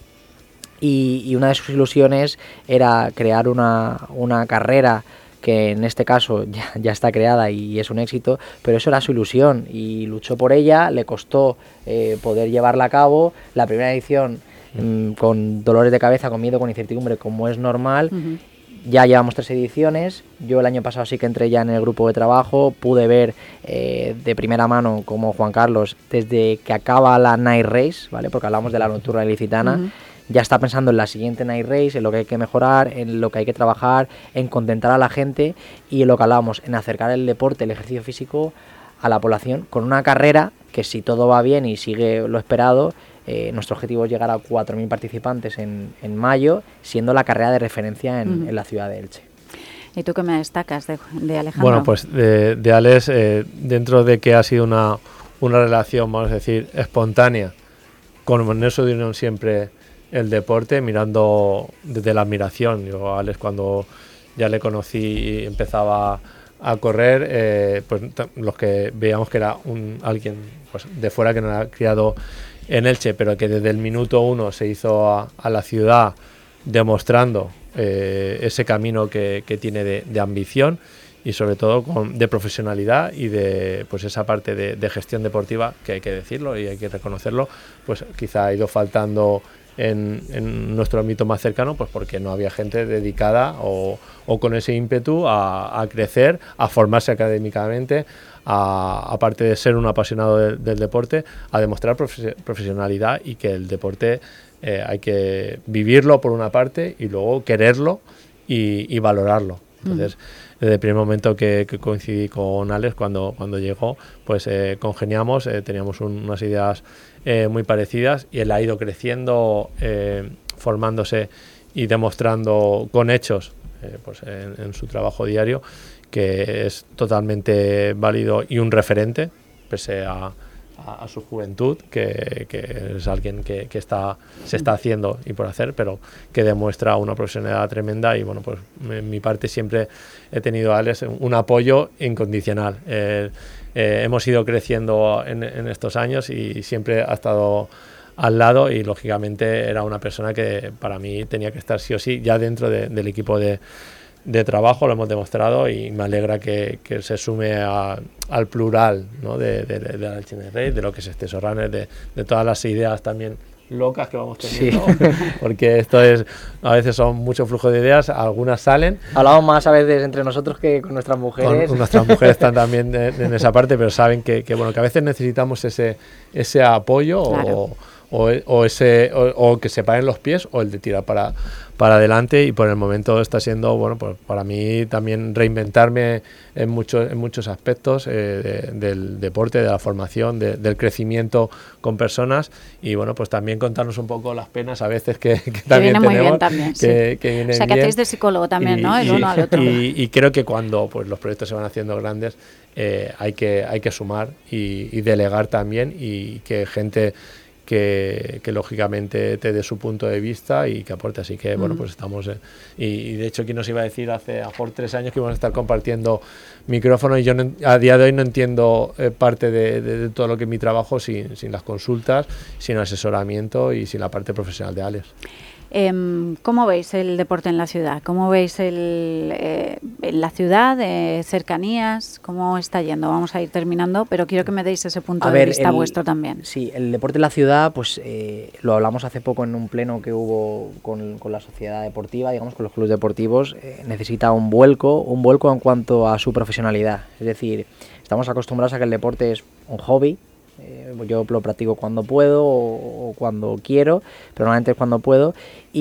y una de sus ilusiones era crear una carrera que en este caso ya está creada y es un éxito, pero eso era su ilusión y luchó por ella, le costó poder llevarla a cabo. La primera edición con dolores de cabeza, con miedo, con incertidumbre, como es normal. Ya llevamos 3 ediciones, yo el año pasado sí que entré ya en el grupo de trabajo, pude ver de primera mano como Juan Carlos, desde que acaba la Night Race, ¿vale? Porque hablamos de la nocturna ilicitana, ya está pensando en la siguiente Night Race, en lo que hay que mejorar, en lo que hay que trabajar, en contentar a la gente y en lo que hablábamos, en acercar el deporte, el ejercicio físico a la población, con una carrera que si todo va bien y sigue lo esperado, nuestro objetivo es llegar a 4.000 participantes en mayo, siendo la carrera de referencia en la ciudad de Elche. ¿Y tú qué me destacas de Alejandro? Bueno, pues de Alex, dentro de que ha sido una relación, vamos a decir, espontánea, con eso de unión siempre el deporte, mirando desde la admiración. Yo a Alex, cuando ya le conocí y empezaba a correr, pues los que veíamos que era alguien pues de fuera que no era criado en Elche, pero que desde el minuto 1 se hizo a la ciudad demostrando ese camino que tiene de ambición y sobre todo de profesionalidad y de pues esa parte de gestión deportiva, que hay que decirlo y hay que reconocerlo, pues quizá ha ido faltando en nuestro ámbito más cercano, pues porque no había gente dedicada o con ese ímpetu a crecer, a formarse académicamente, aparte de ser un apasionado del deporte, a demostrar profesionalidad y que el deporte hay que vivirlo por una parte y luego quererlo y valorarlo. Entonces, desde el primer momento que coincidí con Alex, cuando llegó, pues congeniamos, teníamos unas ideas muy parecidas y él ha ido creciendo, formándose y demostrando con hechos pues en su trabajo diario que es totalmente válido y un referente, pese a su juventud, que es alguien que se está haciendo y por hacer, pero que demuestra una profesionalidad tremenda. Y bueno, pues en mi parte siempre he tenido a Alex un apoyo incondicional. Hemos ido creciendo en estos años y siempre ha estado al lado, y lógicamente era una persona que para mí tenía que estar sí o sí ya dentro del equipo de trabajo. Lo hemos demostrado y me alegra que se sume al plural, ¿no? de la Elche Rey, de lo que es este Sorraner, de todas las ideas también locas que vamos teniendo, sí. Porque esto es, a veces son mucho flujo de ideas, algunas salen. Hablamos más a veces entre nosotros que con nuestras mujeres. Con nuestras mujeres están también en esa parte, pero saben que bueno, que a veces necesitamos ese apoyo, claro. o que se paren los pies, o el de tirar para adelante, y por el momento está siendo, bueno, pues para mí también reinventarme en muchos aspectos del deporte, de la formación, del crecimiento con personas, y bueno, pues también contarnos un poco las penas a veces que también viene tenemos. Muy bien también, sí. Que vienen o sea, que hacéis de psicólogo también, ¿no? El uno al otro. Y creo que cuando pues los proyectos se van haciendo grandes, hay que sumar y delegar también, y que gente que lógicamente te dé su punto de vista y que aporte. Así que bueno, pues estamos y de hecho, ¿quién nos iba a decir hace a por 3 años que íbamos a estar compartiendo micrófono? Y yo a día de hoy no entiendo parte de todo lo que es mi trabajo sin las consultas, sin asesoramiento y sin la parte profesional de Alex. ¿Cómo veis el deporte en la ciudad? ¿Cómo veis en la ciudad, cercanías? ¿Cómo está yendo? Vamos a ir terminando, pero quiero que me deis ese punto de vista vuestro también. Sí, el deporte en la ciudad, pues lo hablamos hace poco en un pleno que hubo con la sociedad deportiva, digamos, con los clubes deportivos. Necesita un vuelco en cuanto a su profesionalidad. Es decir, estamos acostumbrados a que el deporte es un hobby. Yo lo practico cuando puedo o cuando quiero, pero normalmente es cuando puedo,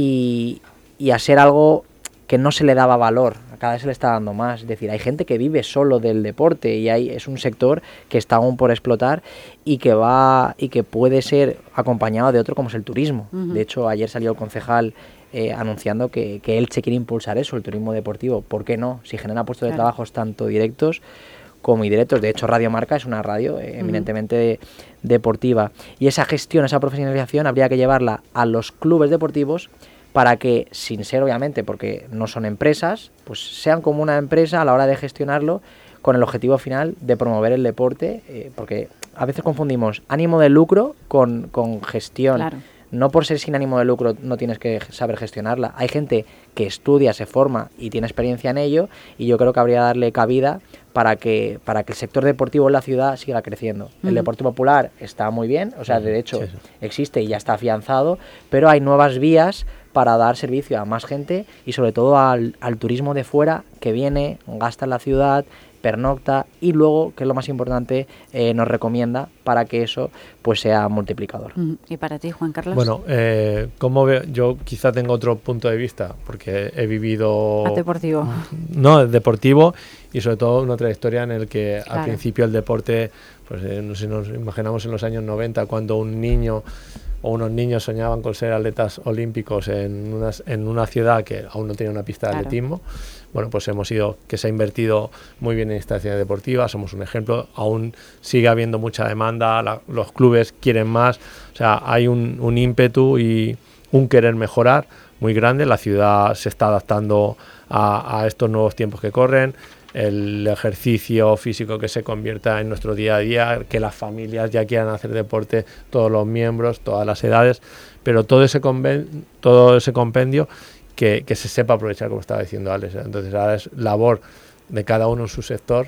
y a ser algo que no se le daba valor, cada vez se le está dando más. Es decir, hay gente que vive solo del deporte y es un sector que está aún por explotar y que puede ser acompañado de otro, como es el turismo. De hecho, ayer salió el concejal anunciando que Elche quiere impulsar eso, el turismo deportivo. ¿Por qué no? Si genera puestos de trabajo tanto directos como indirectos. De hecho, Radio Marca es una radio eminentemente deportiva, y esa gestión, esa profesionalización habría que llevarla a los clubes deportivos para que, sin ser obviamente, porque no son empresas, pues sean como una empresa a la hora de gestionarlo, con el objetivo final de promover el deporte, porque a veces confundimos ánimo de lucro con gestión. Claro. No por ser sin ánimo de lucro no tienes que saber gestionarla. Hay gente que estudia, se forma y tiene experiencia en ello, y yo creo que habría que darle cabida para que el sector deportivo en la ciudad siga creciendo. El deporte popular está muy bien, o sea, de hecho existe y ya está afianzado, pero hay nuevas vías para dar servicio a más gente y sobre todo al turismo de fuera que viene, gasta en la ciudad, pernocta y luego, que es lo más importante, nos recomienda para que eso pues sea multiplicador. ¿Y para ti, Juan Carlos? Bueno, como veo, yo quizá tengo otro punto de vista, porque he vivido... deportivo. No, deportivo, y sobre todo una trayectoria en el que al principio el deporte, pues no sé si nos imaginamos en los años 90, cuando un niño o unos niños soñaban con ser atletas olímpicos en una ciudad que aún no tenía una pista de atletismo. Bueno, pues que se ha invertido muy bien en instalaciones deportivas, somos un ejemplo, aún sigue habiendo mucha demanda, los clubes quieren más, o sea, hay un ímpetu y un querer mejorar muy grande, la ciudad se está adaptando a estos nuevos tiempos que corren, el ejercicio físico que se convierta en nuestro día a día, que las familias ya quieran hacer deporte, todos los miembros, todas las edades, pero todo ese compendio que se sepa aprovechar, como estaba diciendo Alex. Entonces ahora es labor de cada uno en su sector,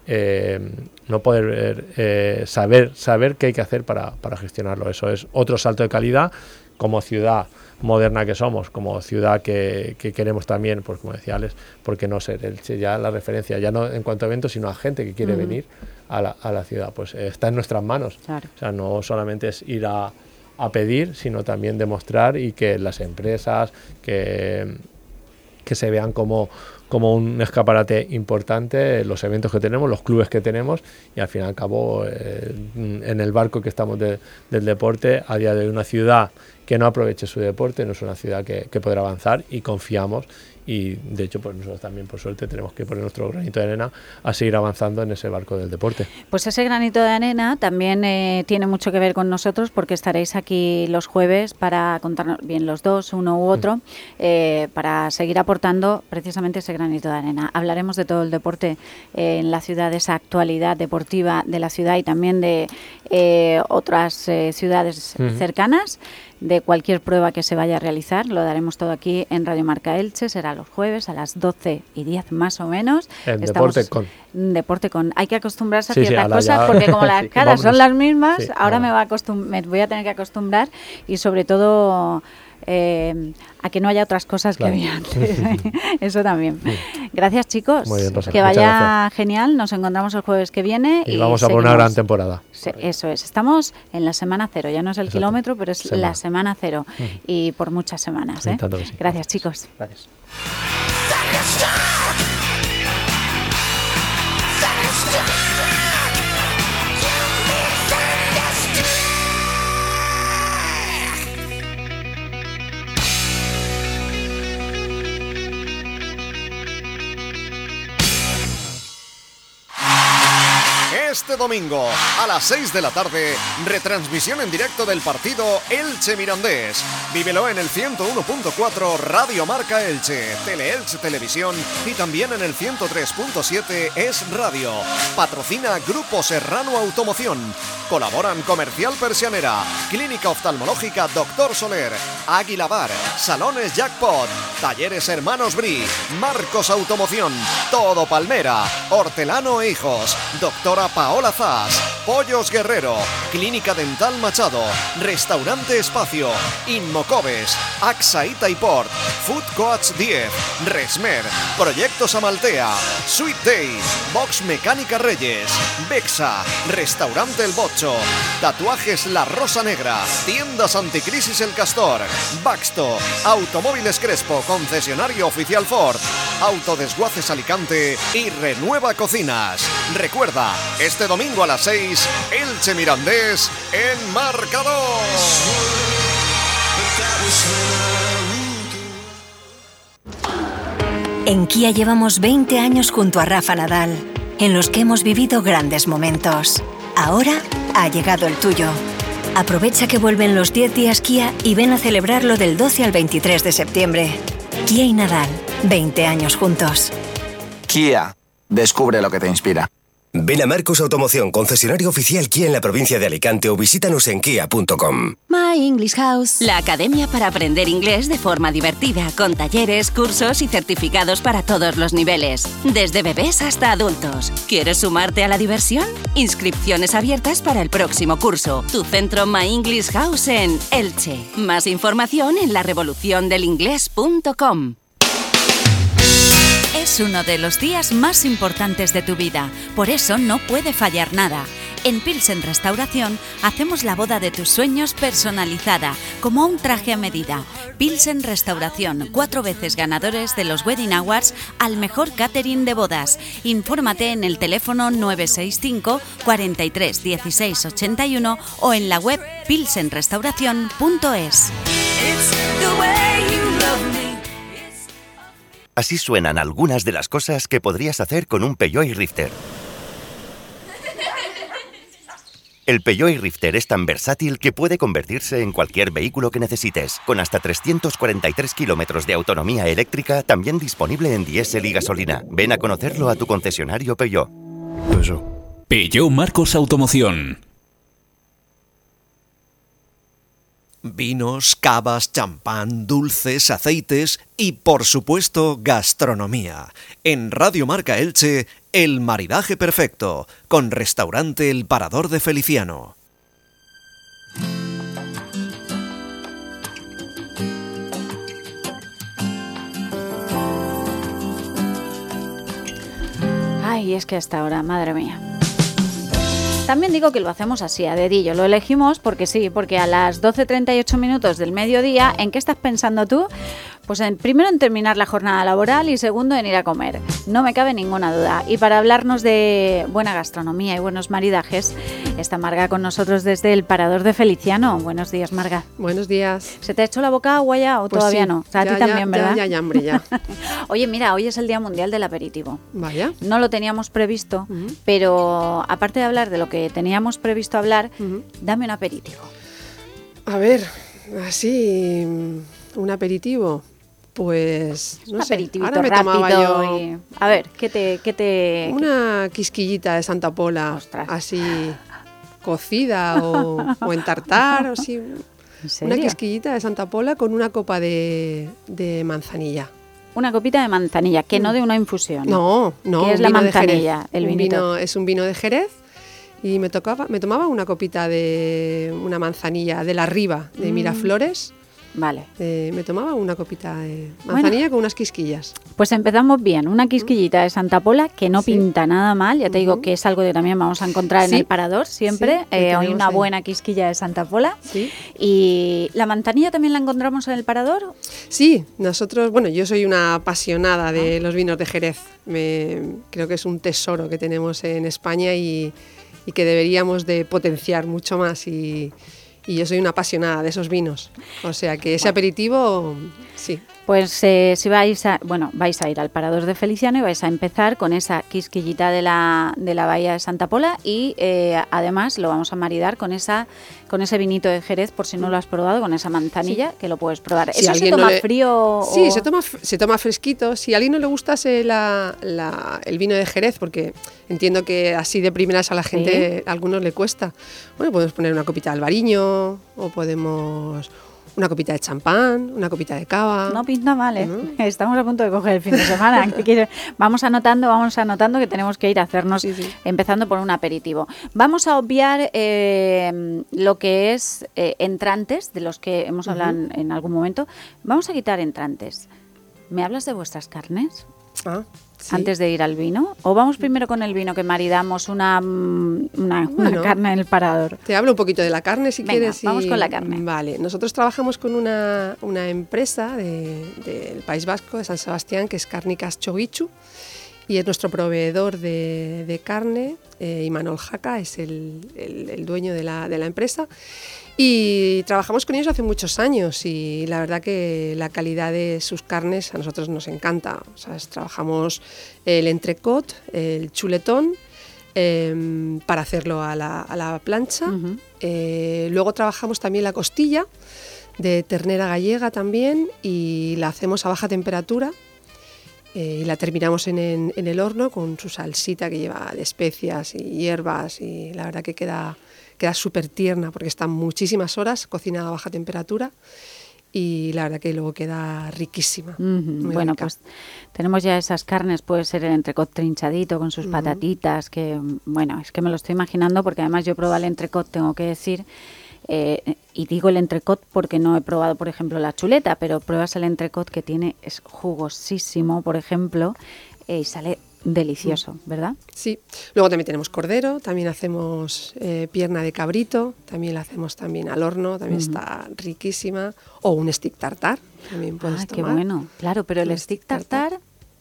no poder saber qué hay que hacer para gestionarlo. Eso es otro salto de calidad como ciudad moderna que somos, como ciudad que queremos también, pues como decía Alex, ¿por qué no ser Elche ya la referencia, ya no en cuanto a eventos, sino a gente que quiere venir a la ciudad? Pues está en nuestras manos. Claro. O sea, no solamente es ir a pedir, sino también demostrar, y que las empresas que se vean como un escaparate importante, los eventos que tenemos, los clubes que tenemos, y al fin y al cabo en el barco que estamos del deporte, a día de hoy una ciudad que no aproveche su deporte no es una ciudad que podrá avanzar, y confiamos, y de hecho pues nosotros también por suerte tenemos que poner nuestro granito de arena a seguir avanzando en ese barco del deporte. Pues ese granito de arena también tiene mucho que ver con nosotros, porque estaréis aquí los jueves para contarnos bien los dos, uno u otro, para seguir aportando precisamente ese granito granito de arena. Hablaremos de todo el deporte en la ciudad, de esa actualidad deportiva de la ciudad y también de otras ciudades cercanas, de cualquier prueba que se vaya a realizar. Lo daremos todo aquí en Radio Marca Elche. Será los jueves a las 12:10 más o menos. Deporte con. Hay que acostumbrarse a ciertas cosas porque como las caras son las mismas, ahora me voy a tener que acostumbrar y sobre todo a que no haya otras cosas que había antes. Eso también. Gracias, chicos. Muy bien, Rosa. Que vaya genial. Nos encontramos el jueves que viene. Y vamos a por una gran temporada. Eso es. Estamos en la semana 0. Ya no es el kilómetro, pero es la semana 0. Y por muchas semanas. Gracias, chicos. Gracias. Este domingo, a las 6 de la tarde, retransmisión en directo del partido Elche-Mirandés. Vívelo en el 101.4 Radio Marca Elche, Tele-Elche Televisión y también en el 103.7 Es Radio. Patrocina Grupo Serrano Automoción. Colaboran Comercial Persianera, Clínica Oftalmológica Dr. Soler, Águila Bar, Salones Jackpot, Talleres Hermanos Bri, Marcos Automoción, Todo Palmera, Hortelano e Hijos, Doctora Paola Zas, Pollos Guerrero, Clínica Dental Machado, Restaurante Espacio, Inmocobes, AXA Itaiport, Food Coach 10, Resmer, Proyectos Amaltea, Sweet Day, Box Mecánica Reyes, Bexa, Restaurante El Bocho, Tatuajes La Rosa Negra, Tiendas Anticrisis El Castor, Baxto, Automóviles Crespo, concesionario oficial Ford, Autodesguaces Alicante y Renueva Cocinas. Recuerda, este domingo a las 6, Elche Mirandés en marcador. En Kia llevamos 20 años junto a Rafa Nadal, en los que hemos vivido grandes momentos. Ahora ha llegado el tuyo. Aprovecha que vuelven los 10 días Kia y ven a celebrarlo del 12 al 23 de septiembre. Kia y Nadal, 20 años juntos. Kia, descubre lo que te inspira. Ven a Marcos Automoción, concesionario oficial Kia en la provincia de Alicante o visítanos en kia.com. My English House, la academia para aprender inglés de forma divertida, con talleres, cursos y certificados para todos los niveles, desde bebés hasta adultos. ¿Quieres sumarte a la diversión? Inscripciones abiertas para el próximo curso. Tu centro My English House en Elche. Más información en larevoluciondelingles.com. Es uno de los días más importantes de tu vida, por eso no puede fallar nada. En Pilsen Restauración hacemos la boda de tus sueños personalizada, como un traje a medida. Pilsen Restauración, 4 veces ganadores de los Wedding Awards al mejor catering de bodas. Infórmate en el teléfono 965 43 16 81 o en la web pilsenrestauracion.es. Así suenan algunas de las cosas que podrías hacer con un Peugeot iRifter. El Peugeot iRifter es tan versátil que puede convertirse en cualquier vehículo que necesites, con hasta 343 kilómetros de autonomía eléctrica, también disponible en diésel y gasolina. Ven a conocerlo a tu concesionario Peugeot. Peugeot Marcos Automoción. Vinos, cavas, champán, dulces, aceites y, por supuesto, gastronomía. En Radio Marca Elche, el maridaje perfecto, con Restaurante El Parador de Feliciano. Ay, es que hasta ahora, madre mía. También digo que lo hacemos así, a dedillo. Lo elegimos porque sí, porque a las 12:38 minutos del mediodía, ¿en qué estás pensando tú? Pues primero en terminar la jornada laboral y segundo en ir a comer. No me cabe ninguna duda. Y para hablarnos de buena gastronomía y buenos maridajes, está Marga con nosotros desde el Parador de Feliciano. Buenos días, Marga. Buenos días. ¿Se te ha hecho la boca agua ya o pues todavía sí, no? O sea, a ti también, ¿verdad? Ya, hambre, ya. Oye, mira, hoy es el Día Mundial del Aperitivo. Vaya. No lo teníamos previsto, pero aparte de hablar de lo que teníamos previsto hablar, dame un aperitivo. A ver, así, un aperitivo. Pues no un sé, aperitivito ahora me tomaba rápido yo y... A ver, ¿qué te...? una quisquillita de Santa Pola, así cocida o en tartar, o así. ¿En serio? Una quisquillita de Santa Pola con una copa de manzanilla. Una copita de manzanilla, que no de una infusión. No, ¿Qué es la manzanilla? El vino es un vino de Jerez y me tomaba una copita de una manzanilla de la Riva de Miraflores. Vale. Me tomaba una copita de manzanilla con unas quisquillas. Pues empezamos bien, una quisquillita de Santa Pola que no pinta nada mal, ya te digo que es algo que también vamos a encontrar en el Parador siempre, hoy una buena quisquilla de Santa Pola. ¿Y la manzanilla también la encontramos en el Parador? Sí, nosotros, bueno, yo soy una apasionada de los vinos de Jerez, creo que es un tesoro que tenemos en España y que deberíamos de potenciar mucho más y yo soy una apasionada de esos vinos, o sea que ese aperitivo, sí. Pues si vais a ir al Parador de Feliciano y vais a empezar con esa quisquillita de la bahía de Santa Pola y además lo vamos a maridar con ese vinito de Jerez, por si no lo has probado, con esa manzanilla, que lo puedes probar. Si ¿Eso se toma frío? Sí, se toma fresquito. Si a alguien no le gustase el vino de Jerez, porque entiendo que así de primeras a la gente a algunos le cuesta, bueno, podemos poner una copita de albariño o podemos... una copita de champán, una copita de cava. No pinta mal, ¿eh? Estamos a punto de coger el fin de semana. Vamos anotando que tenemos que ir a hacernos, empezando por un aperitivo. Vamos a obviar lo que es entrantes, de los que hemos hablado en algún momento. Vamos a quitar entrantes. ¿Me hablas de vuestras carnes? Antes de ir al vino, o vamos primero con el vino, que maridamos una carne en el Parador. Te hablo un poquito de la carne si quieres. Vamos con la carne. Vale, nosotros trabajamos con una empresa del País Vasco, de San Sebastián, que es Cárnicas Txoguitxu, y es nuestro proveedor de carne. Imanol Jaca es el dueño de la empresa. Y trabajamos con ellos hace muchos años y la verdad que la calidad de sus carnes a nosotros nos encanta. O sea, trabajamos el entrecot, el chuletón, para hacerlo a la plancha. Luego trabajamos también la costilla de ternera gallega también y la hacemos a baja temperatura. Y la terminamos en el horno con su salsita que lleva de especias y hierbas y la verdad que queda súper tierna porque está muchísimas horas cocinada a baja temperatura y la verdad que luego queda riquísima. Bueno, rica. Pues tenemos ya esas carnes, puede ser el entrecot trinchadito con sus patatitas, que bueno, es que me lo estoy imaginando porque además yo probé el entrecot, tengo que decir, y digo el entrecot porque no he probado, por ejemplo, la chuleta, pero pruebas el entrecot que es jugosísimo, por ejemplo, y sale delicioso, ¿verdad? Sí. Luego también tenemos cordero, también hacemos pierna de cabrito, también la hacemos también al horno, también está riquísima. O un stick tartar, también puedes tomar. Qué bueno, claro, pero el stick tartar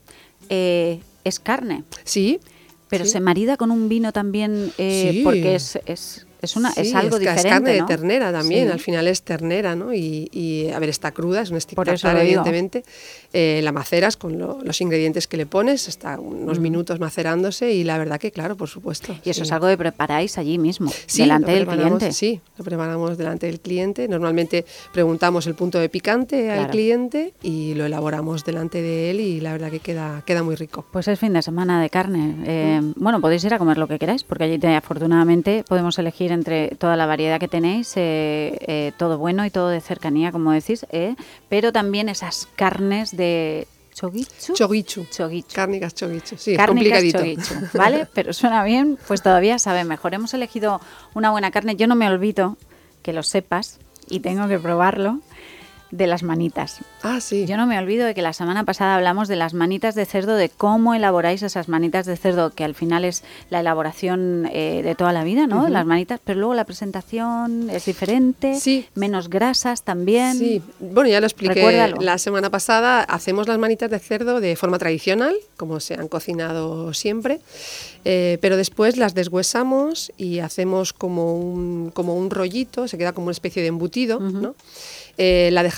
es carne. Sí. Pero se marida con un vino también porque es algo diferente, es carne, ¿no? de ternera también, al final es ternera, ¿no? Y a ver, está cruda, es un stick tartar, evidentemente. La maceras con los ingredientes que le pones, está unos minutos macerándose y la verdad que, claro, por supuesto. Y eso es algo que preparáis allí mismo, delante del cliente. Sí, lo preparamos delante del cliente. Normalmente preguntamos el punto de picante al cliente y lo elaboramos delante de él y la verdad que queda muy rico. Pues es fin de semana de carne. Bueno, podéis ir a comer lo que queráis, porque allí afortunadamente podemos elegir entre toda la variedad que tenéis, todo bueno y todo de cercanía, como decís, pero también esas carnes de Txoguitxu. Cárnicas Txoguitxu, sí, Cárnicas es complicadito. Txoguitxu, ¿vale? Pero suena bien, pues todavía sabe mejor. Hemos elegido una buena carne. Yo no me olvido, que lo sepas, y tengo que probarlo, de las manitas. Sí. Yo no me olvido de que la semana pasada hablamos de las manitas de cerdo, de cómo elaboráis esas manitas de cerdo, que al final es la elaboración de toda la vida, ¿no? Las manitas, pero luego la presentación es diferente, menos grasas también. Sí, bueno, ya lo expliqué. Recuérdalo. La semana pasada. Hacemos las manitas de cerdo de forma tradicional, como se han cocinado siempre, pero después las deshuesamos y hacemos como un rollito, se queda como una especie de embutido, ¿no? La dejamos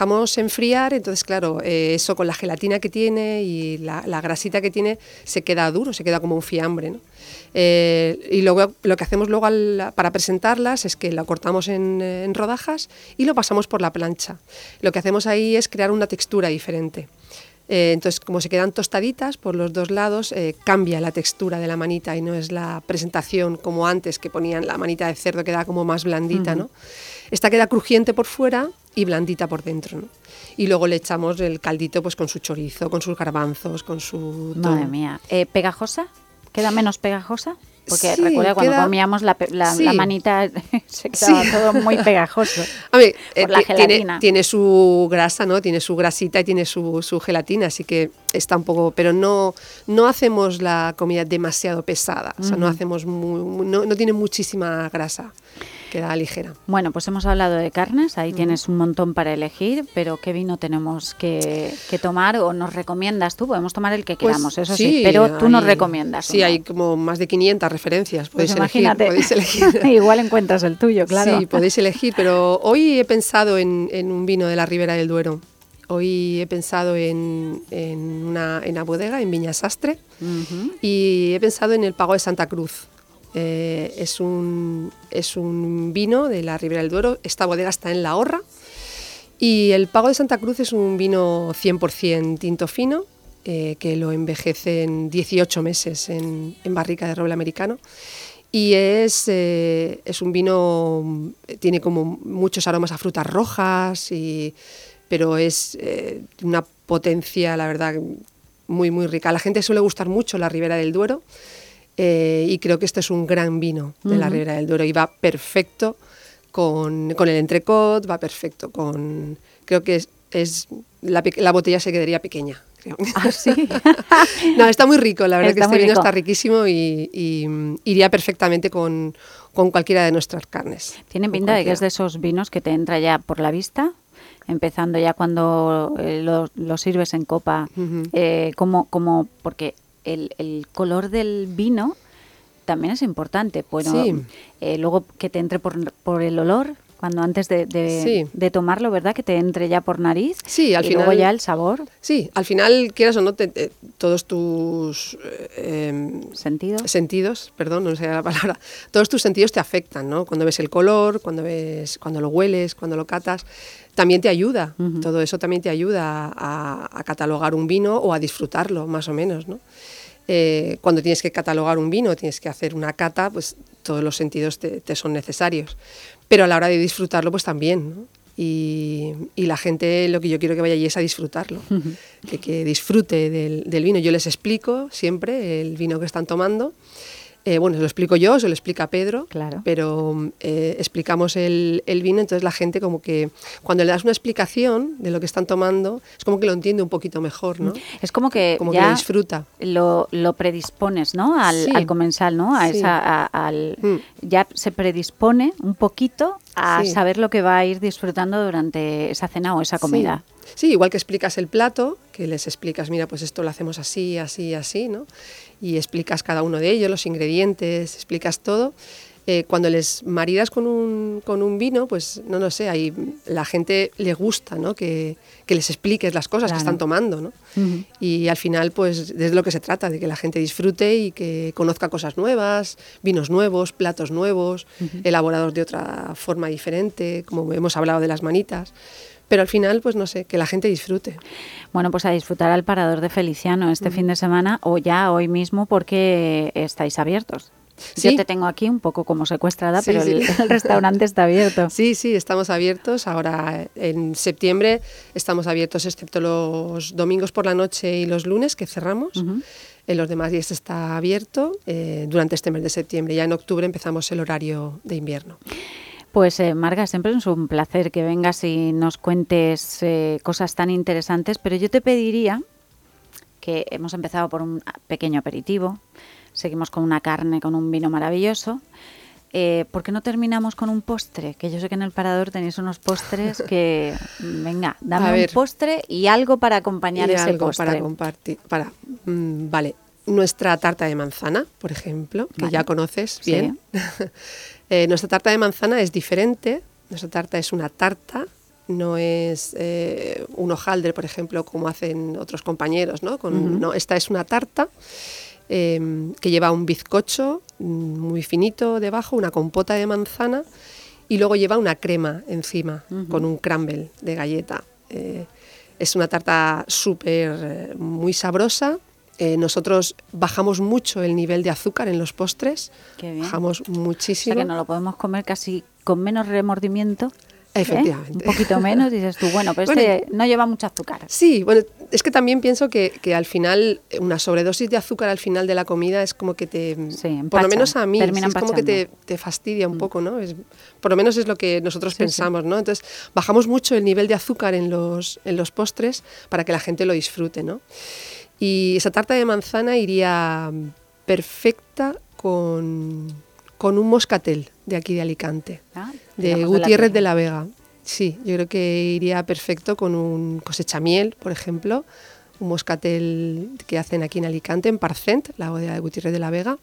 dejamos enfriar, entonces claro, eso con la gelatina que tiene y la grasita que tiene se queda duro, se queda como un fiambre, ¿no? Y luego lo que hacemos luego para presentarlas es que la cortamos en rodajas y lo pasamos por la plancha. Lo que hacemos ahí es crear una textura diferente. Entonces, como se quedan tostaditas por los dos lados, cambia la textura de la manita y no es la presentación como antes, que ponían la manita de cerdo, queda como más blandita, ¿no? Esta queda crujiente por fuera y blandita por dentro, ¿no? Y luego le echamos el caldito pues con su chorizo, con sus garbanzos, con su... Madre mía. ¿Pegajosa? ¿Queda menos pegajosa? Porque Sí, recuerda cuando comíamos la manita se quedaba todo muy pegajoso. A ver, por la gelatina. Tiene su grasa, ¿no? Tiene su grasita y tiene su gelatina, así que está un poco... Pero no hacemos la comida demasiado pesada, o sea, no hacemos no tiene muchísima grasa, queda ligera. Bueno, pues hemos hablado de carnes, ahí tienes un montón para elegir, pero ¿qué vino tenemos que tomar o nos recomiendas tú? Podemos tomar el que queramos, eso sí, pero tú nos recomiendas. Sí, hay como más de 500 referencias, podéis imagínate. elegir. Igual encuentras el tuyo, claro. Sí, podéis elegir, pero hoy he pensado en un vino de la Ribera del Duero. Hoy he pensado en una bodega, en Viña Sastre, y he pensado en el Pago de Santa Cruz. Es un vino de la Ribera del Duero. Esta bodega está en La Horra y el Pago de Santa Cruz es un vino 100% tinto fino que lo envejece en 18 meses en barrica de roble americano y es un vino, tiene como muchos aromas a frutas rojas, pero es una potencia, la verdad, muy muy rica. A la gente suele gustar mucho la Ribera del Duero. Y creo que este es un gran vino de la Ribera del Duero y va perfecto con el entrecot, va perfecto con... Creo que la botella se quedaría pequeña, creo. ¿Ah, sí? No, está muy rico, la verdad Está que este muy vino rico. está riquísimo y iría perfectamente con cualquiera de nuestras carnes. Tiene pinta de que es de esos vinos que te entra ya por la vista, empezando ya cuando lo sirves en copa, como porque... El color del vino también es importante. Bueno, sí. Luego que te entre por el olor, cuando antes de tomarlo, ¿verdad? Que te entre ya por nariz. Sí, al y final. Luego ya el sabor. Sí, al final, quieras o no, todos tus sentidos, perdón, no sé la palabra, todos tus sentidos te afectan, ¿no? Cuando ves el color, cuando lo hueles, cuando lo catas, también te ayuda. Todo eso también te ayuda a catalogar un vino o a disfrutarlo, más o menos, ¿no? Cuando tienes que catalogar un vino, tienes que hacer una cata, pues todos los sentidos te son necesarios. Pero a la hora de disfrutarlo, pues también, ¿no? Y la gente, lo que yo quiero que vaya allí es a disfrutarlo, que disfrute del vino. Yo les explico siempre el vino que están tomando. Bueno, se lo explico yo, se lo explica Pedro, claro. Pero explicamos el vino, entonces la gente como que cuando le das una explicación de lo que están tomando, es como que lo entiende un poquito mejor, ¿no? Es como que como ya que lo disfruta. Lo predispones, ¿no? Al comensal, ¿no? Sí. Ya se predispone un poquito a Sí. saber lo que va a ir disfrutando durante esa cena o esa comida. Sí, igual que explicas el plato, que les explicas, mira, pues esto lo hacemos así, así, así, ¿no? Y explicas cada uno de ellos, los ingredientes, explicas todo. Cuando les maridas con un vino, pues no lo sé, ahí la gente le gusta, ¿no? Que les expliques las cosas que están tomando, ¿no? Y al final, pues de lo que se trata, de que la gente disfrute y que conozca cosas nuevas, vinos nuevos, platos nuevos, elaborados de otra forma diferente, como hemos hablado de las manitas. Pero al final, pues no sé, que la gente disfrute. Bueno, pues a disfrutar al Parador de Feliciano este fin de semana o ya hoy mismo porque estáis abiertos. ¿Sí? Yo te tengo aquí un poco como secuestrada, Sí, pero sí. el restaurante está abierto. Sí, estamos abiertos. Ahora en septiembre estamos abiertos excepto los domingos por la noche y los lunes que cerramos. En los demás días está abierto durante este mes de septiembre. Ya en octubre empezamos el horario de invierno. Pues Marga, siempre es un placer que vengas y nos cuentes cosas tan interesantes, pero yo te pediría que hemos empezado por un pequeño aperitivo, seguimos con una carne, con un vino maravilloso. ¿Por qué no terminamos con un postre? Que yo sé que en el Parador tenéis unos postres que... Venga, dame un postre y algo para acompañar ese algo postre. para compartir. Vale, nuestra tarta de manzana, por ejemplo, que ya conoces bien. Nuestra tarta de manzana es diferente. Nuestra tarta es una tarta no es un hojaldre, por ejemplo, como hacen otros compañeros, ¿no? No, esta es una tarta que lleva un bizcocho muy finito debajo, una compota de manzana y luego lleva una crema encima con un crumble de galleta. Es una tarta súper muy sabrosa. Nosotros bajamos mucho el nivel de azúcar en los postres. Qué bien. Bajamos muchísimo. O sea que no lo podemos comer casi con menos remordimiento. Efectivamente. Un poquito menos, dices tú, bueno, pero este no lleva mucho azúcar. Sí, bueno, es que también pienso que al final, una sobredosis de azúcar al final de la comida es como que te, empacha, por lo menos a mí, es como que empachando. te fastidia un poco, ¿no? Por lo menos es lo que nosotros pensamos, ¿no? Entonces, bajamos mucho el nivel de azúcar en los postres para que la gente lo disfrute, ¿no? Y esa tarta de manzana iría perfecta con un moscatel de aquí de Alicante, de Gutiérrez de la Vega. Sí, yo creo que iría perfecto con un cosechamiel, por ejemplo, un moscatel que hacen aquí en Alicante, en Parcent, la bodega de Gutiérrez de la Vega.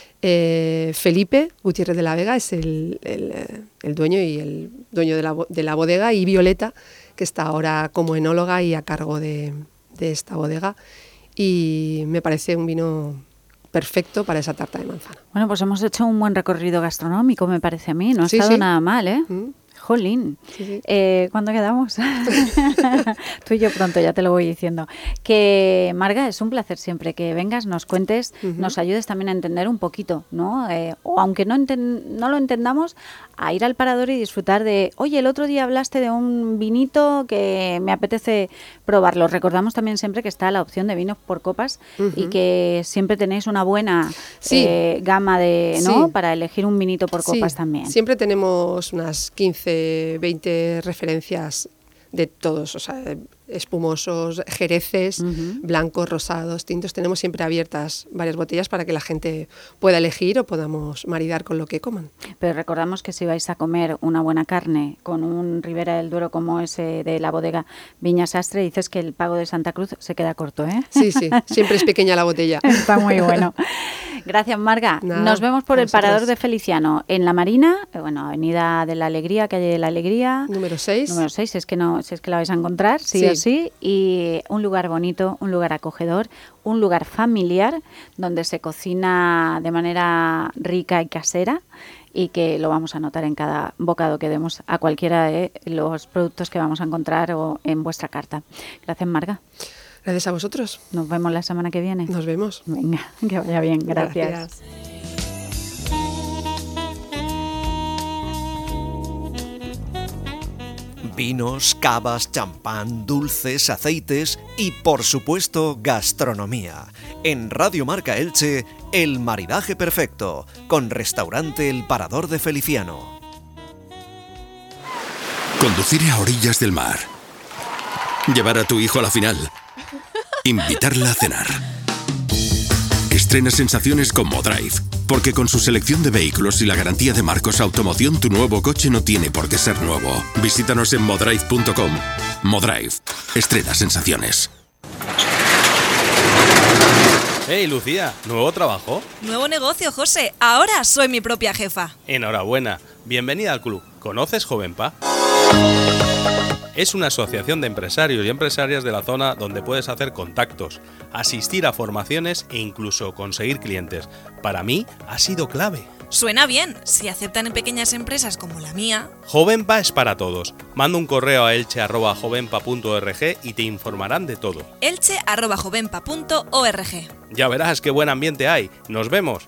Felipe Gutiérrez de la Vega es el dueño y el dueño de la bodega, y Violeta, que está ahora como enóloga y a cargo de esta bodega. Y me parece un vino perfecto para esa tarta de manzana. Bueno, pues hemos hecho un buen recorrido gastronómico, me parece a mí. No ha estado nada mal, ¿eh? Jolín. Sí. ¿Cuándo quedamos? Tú y yo pronto, ya te lo voy diciendo. Que, Marga, es un placer siempre que vengas, nos cuentes, nos ayudes también a entender un poquito, ¿no? O aunque no lo entendamos, a ir al parador y disfrutar de, oye, el otro día hablaste de un vinito que me apetece probarlo. Recordamos también siempre que está la opción de vinos por copas y que siempre tenéis una buena gama de, ¿no? Para elegir un vinito por copas también. Siempre tenemos unas 15, 20 referencias de todos, o sea, espumosos, jereces, blancos, rosados, tintos. Tenemos siempre abiertas varias botellas para que la gente pueda elegir o podamos maridar con lo que coman. Pero recordamos que si vais a comer una buena carne con un Ribera del Duero como ese de la bodega Viña Sastre, dices que el Pago de Santa Cruz se queda corto, ¿eh? Sí, siempre es pequeña la botella. Está muy bueno. Gracias, Marga. Nos vemos por el Parador de Feliciano en La Marina, Avenida de la Alegría, calle de la Alegría. Número 6. Número 6, si es que la vais a encontrar, sí o sí. Y un lugar bonito, un lugar acogedor, un lugar familiar donde se cocina de manera rica y casera y que lo vamos a notar en cada bocado que demos a cualquiera de los productos que vamos a encontrar o en vuestra carta. Gracias, Marga. Gracias a vosotros. Nos vemos la semana que viene. Nos vemos. Venga, que vaya bien. Gracias. Vinos, cavas, champán, dulces, aceites y, por supuesto, gastronomía. En Radio Marca Elche, el maridaje perfecto, con Restaurante El Parador de Feliciano. Conducir a orillas del mar. Llevar a tu hijo a la final. Invitarla a cenar. Estrena sensaciones con Modrive, porque con su selección de vehículos y la garantía de Marcos Automoción, tu nuevo coche no tiene por qué ser nuevo. Visítanos en modrive.com. Modrive. Estrena sensaciones. Hey, Lucía, ¿nuevo trabajo? Nuevo negocio, José. Ahora soy mi propia jefa. Enhorabuena. Bienvenida al club. ¿Conoces Jovenpa? Es una asociación de empresarios y empresarias de la zona donde puedes hacer contactos, asistir a formaciones e incluso conseguir clientes. Para mí ha sido clave. Suena bien, si aceptan en pequeñas empresas como la mía. Jovenpa es para todos. Manda un correo a elche@jovenpa.org y te informarán de todo. elche@jovenpa.org. Ya verás qué buen ambiente hay. ¡Nos vemos!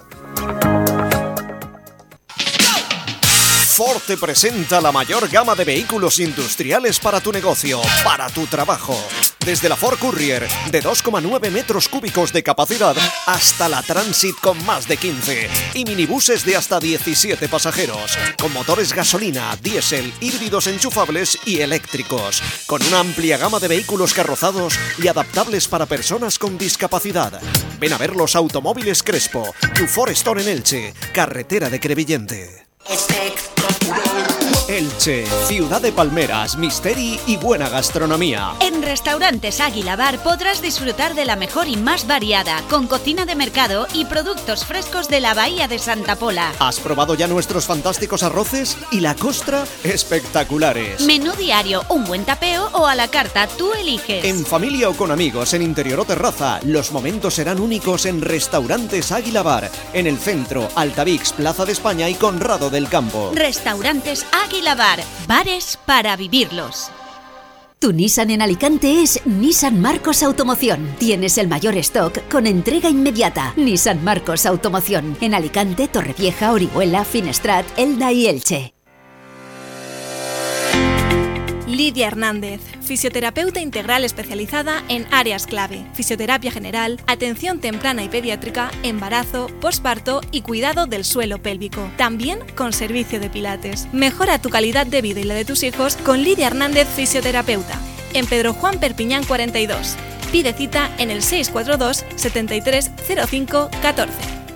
Ford te presenta la mayor gama de vehículos industriales para tu negocio, para tu trabajo. Desde la Ford Courier de 2,9 metros cúbicos de capacidad hasta la Transit con más de 15 y minibuses de hasta 17 pasajeros, con motores gasolina, diésel, híbridos enchufables y eléctricos, con una amplia gama de vehículos carrozados y adaptables para personas con discapacidad. Ven a ver los Automóviles Crespo, tu Ford Store en Elche, carretera de Crevillente. El Elche, ciudad de palmeras, misteri y buena gastronomía. En Restaurantes Águila Bar podrás disfrutar de la mejor y más variada, con cocina de mercado y productos frescos de la Bahía de Santa Pola. ¿Has probado ya nuestros fantásticos arroces? Y la costra, espectaculares. Menú diario, un buen tapeo o a la carta, tú eliges. En familia o con amigos, en interior o terraza, los momentos serán únicos en Restaurantes Águila Bar, en el centro, Altavix, Plaza de España y Conrado del Campo. Restaurantes Águila Bar, bares para vivirlos. Tu Nissan en Alicante es Nissan Marcos Automoción. Tienes el mayor stock con entrega inmediata. Nissan Marcos Automoción. En Alicante, Torrevieja, Orihuela, Finestrat, Elda y Elche. Lidia Hernández, fisioterapeuta integral especializada en áreas clave, fisioterapia general, atención temprana y pediátrica, embarazo, posparto y cuidado del suelo pélvico. También con servicio de pilates. Mejora tu calidad de vida y la de tus hijos con Lidia Hernández, fisioterapeuta. En Pedro Juan Perpiñán 42. Pide cita en el 642 73 05 14.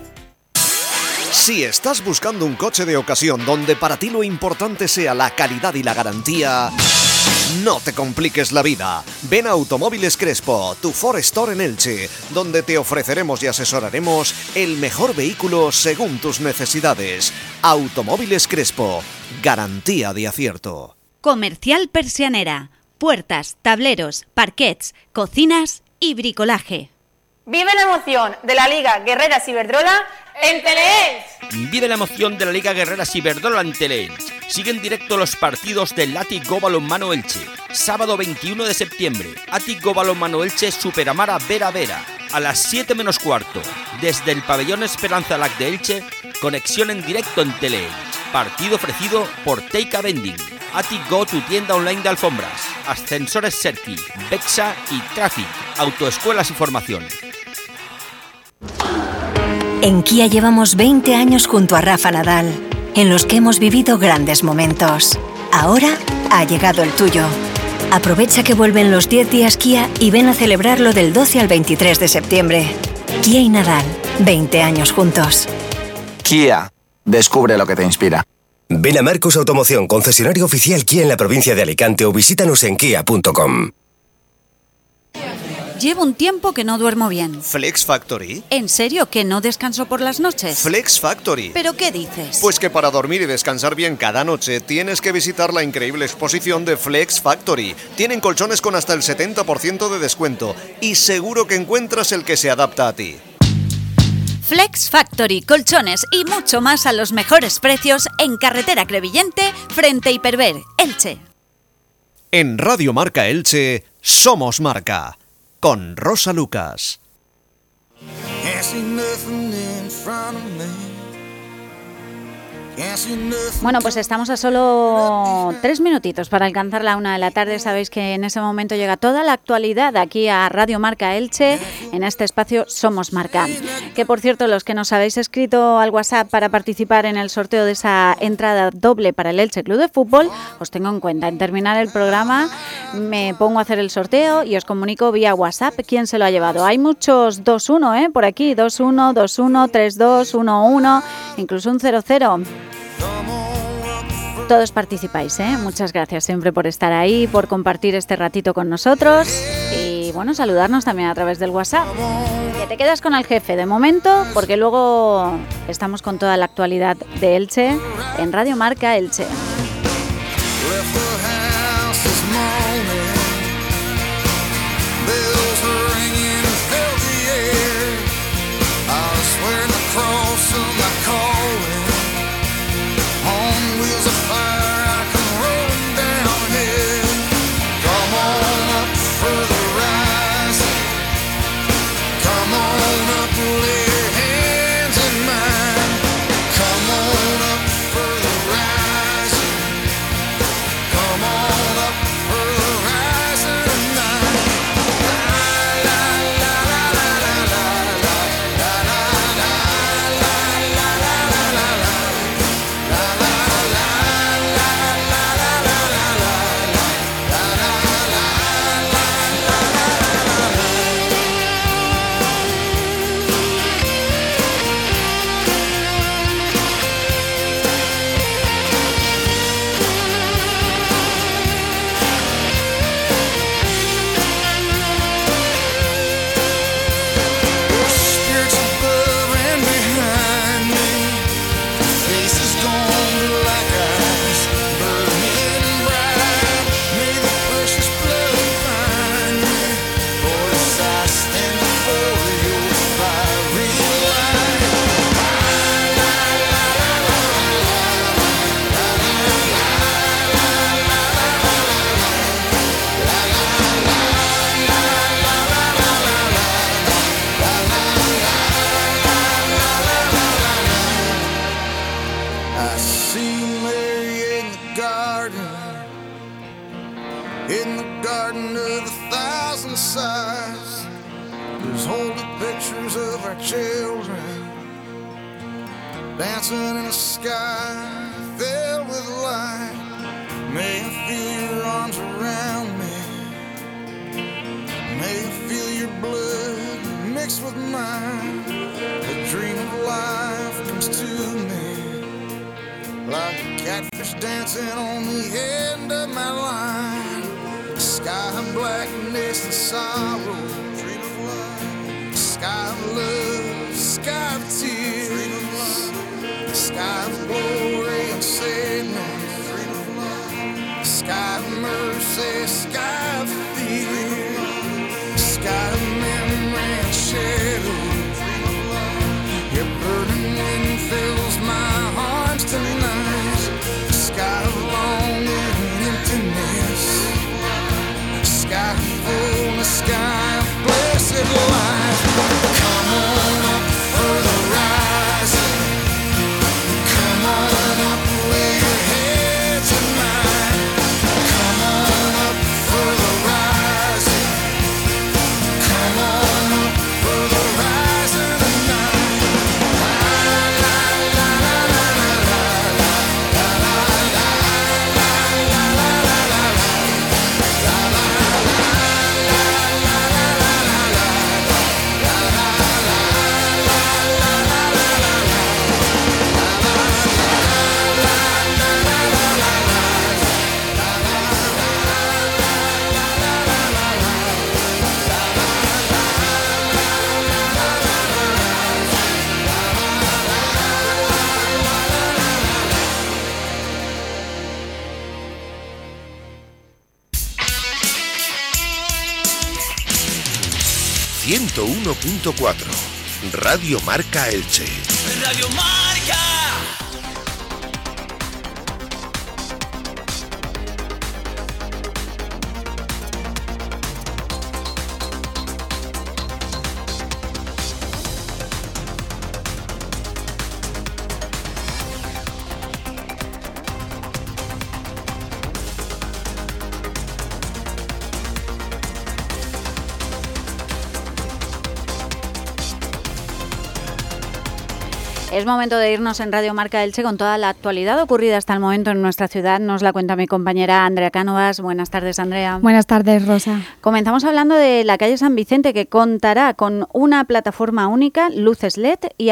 Si estás buscando un coche de ocasión donde para ti lo importante sea la calidad y la garantía, no te compliques la vida. Ven a Automóviles Crespo, tu Ford Store en Elche, donde te ofreceremos y asesoraremos el mejor vehículo según tus necesidades. Automóviles Crespo, garantía de acierto. Comercial Persianera, puertas, tableros, parquets, cocinas y bricolaje. Vive la emoción de la Liga Guerreras Iberdrola en Teleelch. Vive la emoción de la Liga Guerreras Iberdrola en Teleelch. Sigue en directo los partidos del Athletic Go Balonmano Elche. Sábado 21 de septiembre, Athletic Go Balonmano Elche Superamara Vera Vera. A las 7 menos cuarto, desde el pabellón Esperanza Lac de Elche, conexión en directo en Teleelch. Partido ofrecido por Teika Vending, Athletic Go, tu tienda online de alfombras, Ascensores Serki, Bexa y Traffic, autoescuelas y formación. En Kia llevamos 20 años junto a Rafa Nadal, en los que hemos vivido grandes momentos. Ahora ha llegado el tuyo. Aprovecha que vuelven los 10 días Kia y ven a celebrarlo del 12 al 23 de septiembre. Kia y Nadal, 20 años juntos. Kia, descubre lo que te inspira. Ven a Marcos Automoción, concesionario oficial Kia en la provincia de Alicante o visítanos en kia.com. Llevo un tiempo que no duermo bien. ¿Flex Factory? ¿En serio que no descanso por las noches? Flex Factory. ¿Pero qué dices? Pues que para dormir y descansar bien cada noche tienes que visitar la increíble exposición de Flex Factory. Tienen colchones con hasta el 70% de descuento y seguro que encuentras el que se adapta a ti. Flex Factory, colchones y mucho más a los mejores precios en carretera Crevillente, frente a Hiperver, Elche. En Radio Marca Elche, somos marca. Con Rosa Lucas. Bueno, pues estamos a solo 3 minutitos para alcanzar la 1 de la tarde. Sabéis que en ese momento llega toda la actualidad aquí a Radio Marca Elche, en este espacio Somos Marca. Que por cierto, los que nos habéis escrito al WhatsApp para participar en el sorteo de esa entrada doble para el Elche Club de Fútbol, os tengo en cuenta. En terminar el programa me pongo a hacer el sorteo y os comunico vía WhatsApp quién se lo ha llevado. Hay muchos 2-1, por aquí, 2-1, 2-1, 3-2, 1-1, incluso un 0-0. Todos participáis, Muchas gracias siempre por estar ahí, por compartir este ratito con nosotros y bueno, saludarnos también a través del WhatsApp. Que te quedas con el jefe de momento, porque luego estamos con toda la actualidad de Elche en Radio Marca Elche. In the garden of 1,000 sighs, there's holy pictures of our children dancing in a sky filled with light. May I feel your arms around me, may I feel your blood mixed with mine. A dream of life comes to me like a catfish dancing on the end of my line. Sky of blackness and sorrow, dream of love. Sky of love, sky of tears, dream of love. Sky of glory and sadness, dream of love. Sky of mercy, sky of fear. Sky of memory and shadow, dream of love. Your burning wind fills my arms tonight. Sky of longing and emptiness. Sky full, the sky of blessed life. Come on up for the rising. Come on up, lay your head tonight. Come on up for the rising. Come on up for the rising tonight. La la la la la la la la la la la la la la. Radio Marca Elche. Radio Marca. Es momento de irnos en Radio Marca Elche con toda la actualidad ocurrida hasta el momento en nuestra ciudad. Nos la cuenta mi compañera Andrea Cánovas. Buenas tardes, Andrea. Buenas tardes, Rosa. Comenzamos hablando de la calle San Vicente, que contará con una plataforma única, luces LED y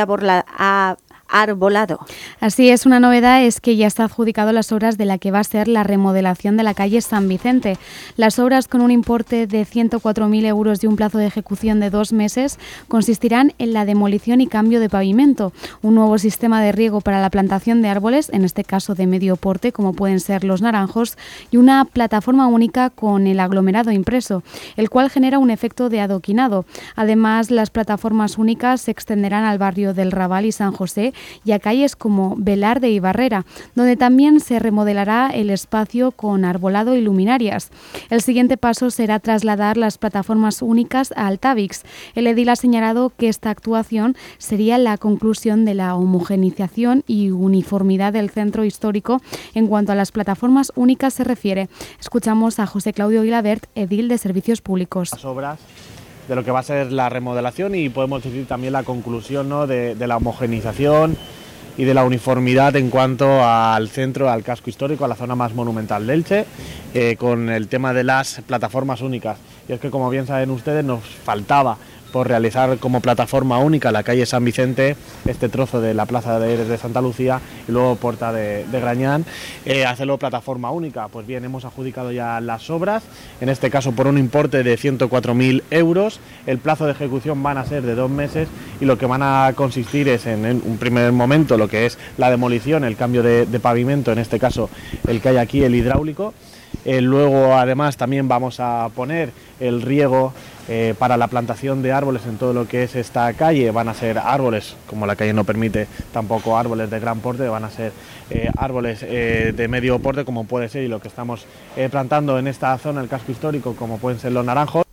arbolado. Así es, una novedad es que ya está adjudicado las obras de la que va a ser la remodelación de la calle San Vicente. Las obras, con un importe de 104.000 euros y un plazo de ejecución de 2 meses, consistirán en la demolición y cambio de pavimento, un nuevo sistema de riego para la plantación de árboles, en este caso de medio porte, como pueden ser los naranjos, y una plataforma única con el aglomerado impreso, el cual genera un efecto de adoquinado. Además, las plataformas únicas se extenderán al barrio del Raval y San José y a calles como Velarde y Barrera, donde también se remodelará el espacio con arbolado y luminarias. El siguiente paso será trasladar las plataformas únicas a Altavix. El edil ha señalado que esta actuación sería la conclusión de la homogeneización y uniformidad del centro histórico en cuanto a las plataformas únicas se refiere. Escuchamos a José Claudio Gilabert, edil de Servicios Públicos. Las obras de lo que va a ser la remodelación y podemos decir también la conclusión, ¿no?, de la homogeneización y de la uniformidad en cuanto al centro, al casco histórico, a la zona más monumental de Elche, con el tema de las plataformas únicas. Y es que, como bien saben ustedes, nos faltaba por realizar como plataforma única la calle San Vicente, este trozo de la Plaza de Aires de Santa Lucía y luego Puerta de Grañán, hacerlo plataforma única. Pues bien, hemos adjudicado ya las obras, en este caso por un importe de 104.000 euros, el plazo de ejecución van a ser de 2 meses y lo que van a consistir es en un primer momento lo que es la demolición, el cambio de pavimento, en este caso el que hay aquí, el hidráulico. Luego además también vamos a poner el riego para la plantación de árboles en todo lo que es esta calle. Van a ser árboles, como la calle no permite tampoco árboles de gran porte, van a ser árboles de medio porte, como puede ser, y lo que estamos plantando en esta zona, el casco histórico, como pueden ser los naranjos.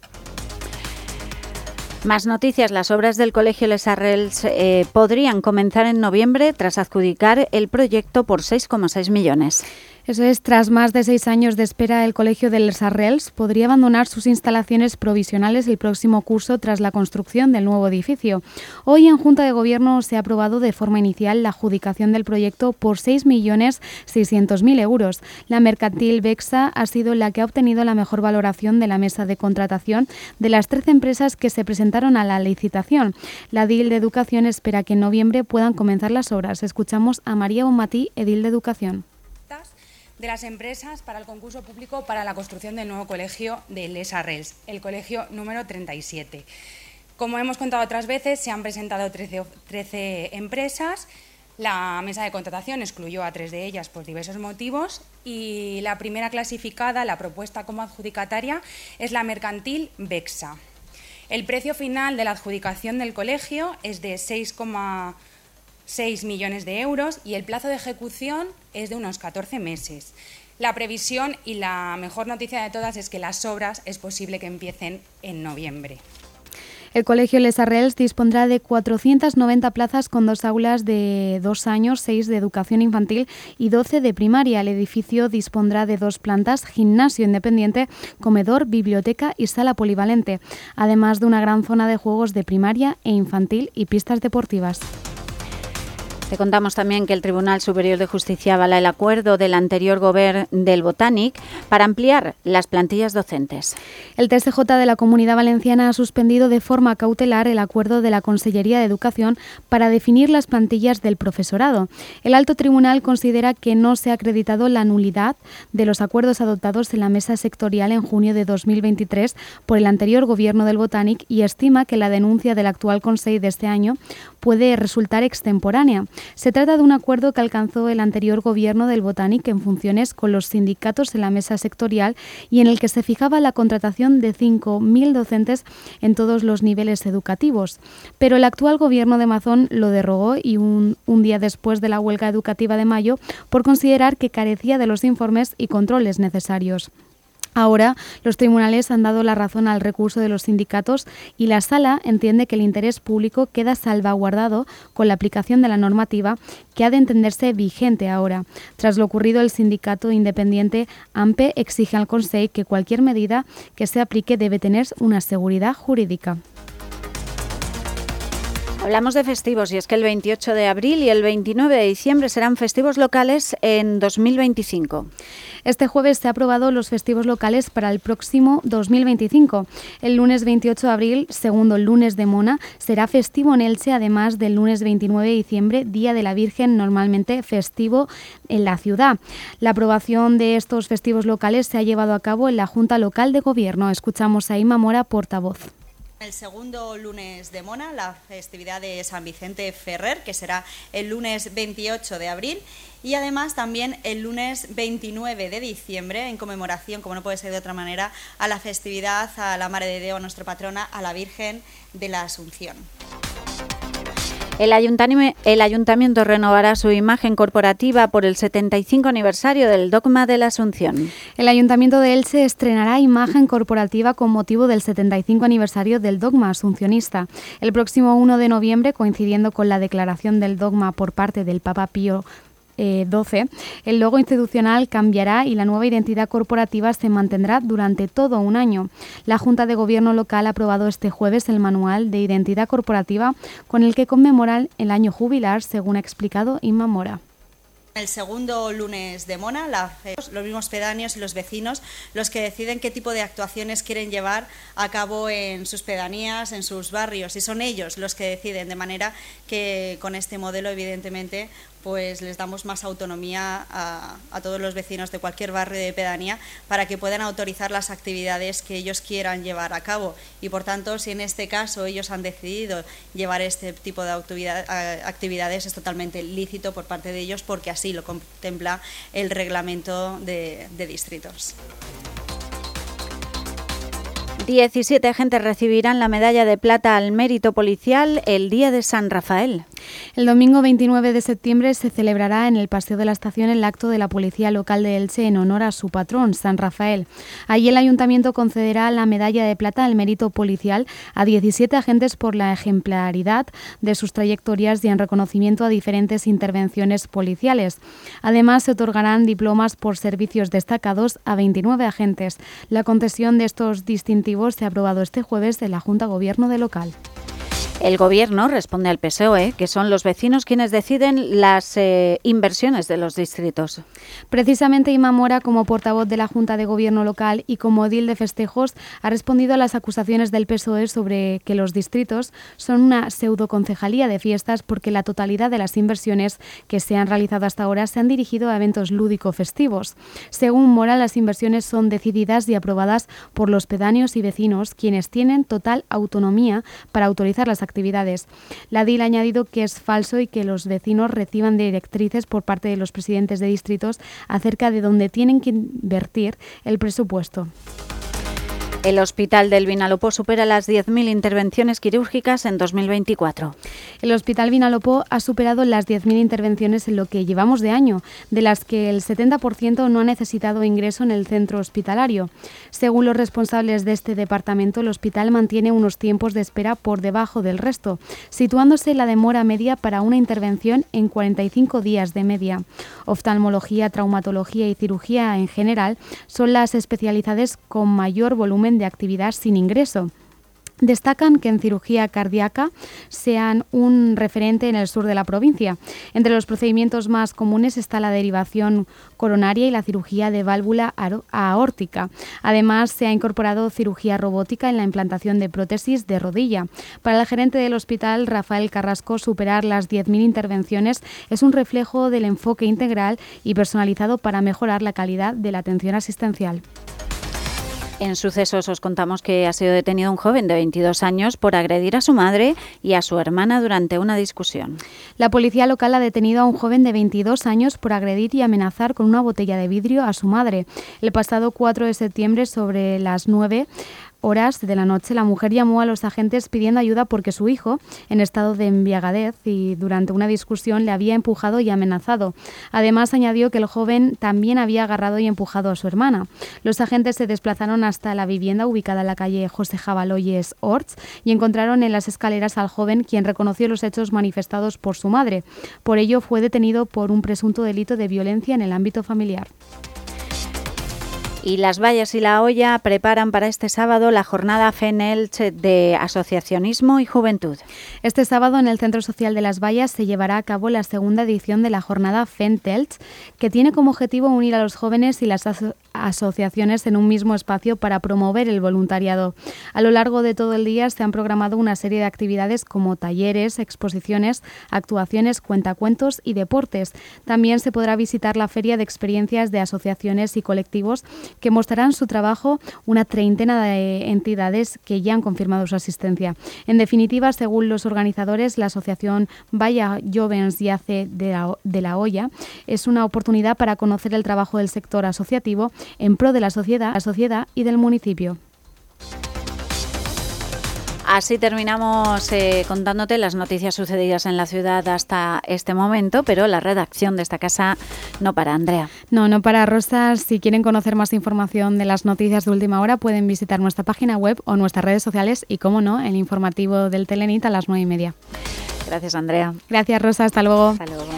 Más noticias. Las obras del Colegio Les Arrels podrían comenzar en noviembre tras adjudicar el proyecto por 6,6 millones. Eso es, tras más de 6 años de espera, el Colegio de Les Arrels podría abandonar sus instalaciones provisionales el próximo curso tras la construcción del nuevo edificio. Hoy en Junta de Gobierno se ha aprobado de forma inicial la adjudicación del proyecto por 6.600.000 euros. La mercantil Bexa ha sido la que ha obtenido la mejor valoración de la mesa de contratación de las 13 empresas que se presentaron a la licitación. La DIL de Educación espera que en noviembre puedan comenzar las obras. Escuchamos a María Bonmatí, edil de Educación. De las empresas para el concurso público para la construcción del nuevo colegio de Les Arrels, el colegio número 37. Como hemos contado otras veces, se han presentado 13 empresas. La mesa de contratación excluyó a 3 de ellas por diversos motivos y la primera clasificada, la propuesta como adjudicataria, es la mercantil Bexa. El precio final de la adjudicación del colegio es de 6,6 millones de euros y el plazo de ejecución es de unos 14 meses. La previsión y la mejor noticia de todas es que las obras es posible que empiecen en noviembre. El Colegio Les Arrels dispondrá de 490 plazas con 2 aulas de 2 años, 6 de educación infantil y 12 de primaria. El edificio dispondrá de 2 plantas, gimnasio independiente, comedor, biblioteca y sala polivalente, además de una gran zona de juegos de primaria e infantil y pistas deportivas. Te contamos también que el Tribunal Superior de Justicia avala el acuerdo del anterior Govern del Botànic para ampliar las plantillas docentes. El TSJ de la Comunidad Valenciana ha suspendido de forma cautelar el acuerdo de la Consellería de Educación para definir las plantillas del profesorado. El alto tribunal considera que no se ha acreditado la nulidad de los acuerdos adoptados en la mesa sectorial en junio de 2023 por el anterior Gobierno del Botànic y estima que la denuncia del actual Consell de este año puede resultar extemporánea. Se trata de un acuerdo que alcanzó el anterior Gobierno del Botànic en funciones con los sindicatos en la mesa sectorial y en el que se fijaba la contratación de 5.000 docentes en todos los niveles educativos. Pero el actual Gobierno de Mazón lo derogó y un día después de la huelga educativa de mayo por considerar que carecía de los informes y controles necesarios. Ahora, los tribunales han dado la razón al recurso de los sindicatos y la Sala entiende que el interés público queda salvaguardado con la aplicación de la normativa que ha de entenderse vigente ahora. Tras lo ocurrido, el sindicato independiente AMPE exige al Consell que cualquier medida que se aplique debe tener una seguridad jurídica. Hablamos de festivos y es que el 28 de abril y el 29 de diciembre serán festivos locales en 2025. Este jueves se han aprobado los festivos locales para el próximo 2025. El lunes 28 de abril, segundo lunes de Mona, será festivo en Elche, además del lunes 29 de diciembre, Día de la Virgen, normalmente festivo en la ciudad. La aprobación de estos festivos locales se ha llevado a cabo en la Junta Local de Gobierno. Escuchamos a Ima Mora, portavoz. El segundo lunes de Mona, la festividad de San Vicente Ferrer, que será el lunes 28 de abril, y además también el lunes 29 de diciembre, en conmemoración, como no puede ser de otra manera, a la festividad a la Mare de Déu, a nuestra patrona, a la Virgen de la Asunción. El Ayuntamiento renovará su imagen corporativa por el 75 aniversario del Dogma de la Asunción. El Ayuntamiento de Elche estrenará imagen corporativa con motivo del 75 aniversario del Dogma asuncionista. El próximo 1 de noviembre, coincidiendo con la declaración del Dogma por parte del Papa Pío 12, el logo institucional cambiará y la nueva identidad corporativa se mantendrá durante todo un año. La Junta de Gobierno local ha aprobado este jueves el manual de identidad corporativa con el que conmemoran el año jubilar, según ha explicado Inma Mora. El segundo lunes de Mona, los mismos pedáneos y los vecinos los que deciden qué tipo de actuaciones quieren llevar a cabo en sus pedanías, en sus barrios, y son ellos los que deciden, de manera que con este modelo, evidentemente, pues les damos más autonomía a todos los vecinos de cualquier barrio de pedanía para que puedan autorizar las actividades que ellos quieran llevar a cabo. Y por tanto, si en este caso ellos han decidido llevar este tipo de actividades, es totalmente lícito por parte de ellos, porque así lo contempla el reglamento de distritos. 17 agentes recibirán la medalla de plata al mérito policial el día de San Rafael. El domingo 29 de septiembre se celebrará en el Paseo de la Estación el acto de la Policía Local de Elche en honor a su patrón, San Rafael. Allí el Ayuntamiento concederá la medalla de plata al mérito policial a 17 agentes por la ejemplaridad de sus trayectorias y en reconocimiento a diferentes intervenciones policiales. Además, se otorgarán diplomas por servicios destacados a 29 agentes. La concesión de estos distintivos se ha aprobado este jueves en la Junta Gobierno de Local. El Gobierno responde al PSOE, que son los vecinos quienes deciden las inversiones de los distritos. Precisamente Ima Mora, como portavoz de la Junta de Gobierno local y como edil de festejos, ha respondido a las acusaciones del PSOE sobre que los distritos son una pseudoconcejalía de fiestas porque la totalidad de las inversiones que se han realizado hasta ahora se han dirigido a eventos lúdico-festivos. Según Mora, las inversiones son decididas y aprobadas por los pedáneos y vecinos, quienes tienen total autonomía para autorizar las actividades. La DIL ha añadido que es falso y que los vecinos reciban directrices por parte de los presidentes de distritos acerca de dónde tienen que invertir el presupuesto. El Hospital del Vinalopó supera las 10.000 intervenciones quirúrgicas en 2024. El Hospital Vinalopó ha superado las 10.000 intervenciones en lo que llevamos de año, de las que el 70% no ha necesitado ingreso en el centro hospitalario. Según los responsables de este departamento, el hospital mantiene unos tiempos de espera por debajo del resto, situándose la demora media para una intervención en 45 días de media. Oftalmología, traumatología y cirugía en general son las especialidades con mayor volumen de actividad sin ingreso. Destacan que en cirugía cardíaca sean un referente en el sur de la provincia. Entre los procedimientos más comunes está la derivación coronaria y la cirugía de válvula aórtica. Además, se ha incorporado cirugía robótica en la implantación de prótesis de rodilla. Para el gerente del hospital, Rafael Carrasco, superar las 10.000 intervenciones es un reflejo del enfoque integral y personalizado para mejorar la calidad de la atención asistencial. En Sucesos os contamos que ha sido detenido un joven de 22 años por agredir a su madre y a su hermana durante una discusión. La policía local ha detenido a un joven de 22 años por agredir y amenazar con una botella de vidrio a su madre. El pasado 4 de septiembre, sobre las 9 horas de la noche, la mujer llamó a los agentes pidiendo ayuda porque su hijo, en estado de embriaguez y durante una discusión, le había empujado y amenazado. Además, añadió que el joven también había agarrado y empujado a su hermana. Los agentes se desplazaron hasta la vivienda ubicada en la calle José Jabaloyes Orts y encontraron en las escaleras al joven, quien reconoció los hechos manifestados por su madre. Por ello, fue detenido por un presunto delito de violencia en el ámbito familiar. Y Las Vallas y La Hoya preparan para este sábado la jornada FEN-Elche de Asociacionismo y Juventud. Este sábado en el Centro Social de Las Vallas se llevará a cabo la segunda edición de la jornada FEN-Elche, que tiene como objetivo unir a los jóvenes y las asociaciones en un mismo espacio para promover el voluntariado. A lo largo de todo el día se han programado una serie de actividades como talleres, exposiciones, actuaciones, cuentacuentos y deportes. También se podrá visitar la feria de experiencias de asociaciones y colectivos que mostrarán su trabajo una treintena de entidades que ya han confirmado su asistencia. En definitiva, según los organizadores, la asociación Vaya Jovens y ACE de la Hoya es una oportunidad para conocer el trabajo del sector asociativo en pro de la sociedad y del municipio. Así terminamos contándote las noticias sucedidas en la ciudad hasta este momento, pero la redacción de esta casa no para, Andrea. No para, Rosa. Si quieren conocer más información de las noticias de última hora, pueden visitar nuestra página web o nuestras redes sociales y, como no, el informativo del Telenit a las 9:30. Gracias, Andrea. Gracias, Rosa. Hasta luego. Hasta luego.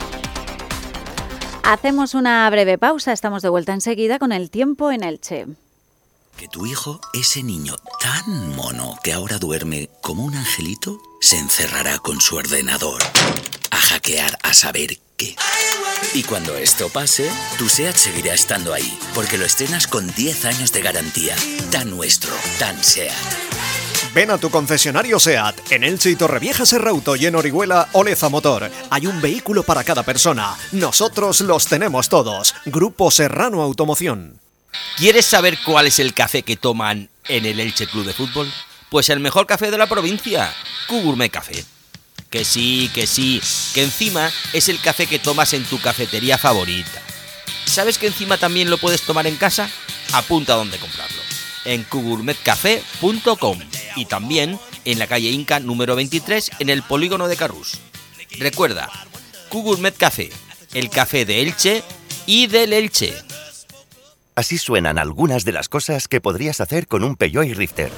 Hacemos una breve pausa. Estamos de vuelta enseguida con el tiempo en Elche. Que tu hijo, ese niño tan mono que ahora duerme como un angelito, se encerrará con su ordenador a hackear a saber qué. Y cuando esto pase, tu SEAT seguirá estando ahí, porque lo estrenas con 10 años de garantía. Tan nuestro, tan SEAT. Ven a tu concesionario SEAT, en Elche y Torrevieja Serrauto y en Orihuela Oleza Motor. Hay un vehículo para cada persona. Nosotros los tenemos todos. Grupo Serrano Automoción. ¿Quieres saber cuál es el café que toman en el Elche Club de Fútbol? Pues el mejor café de la provincia, Q-Gourmet Café. Que sí, que encima es el café que tomas en tu cafetería favorita. ¿Sabes que encima también lo puedes tomar en casa? Apunta dónde comprarlo. En qgourmetcafé.com y también en la calle Inca número 23 en el polígono de Carrús. Recuerda, Q-Gourmet Café, el café de Elche y del Elche. Así suenan algunas de las cosas que podrías hacer con un Peugeot iRifter.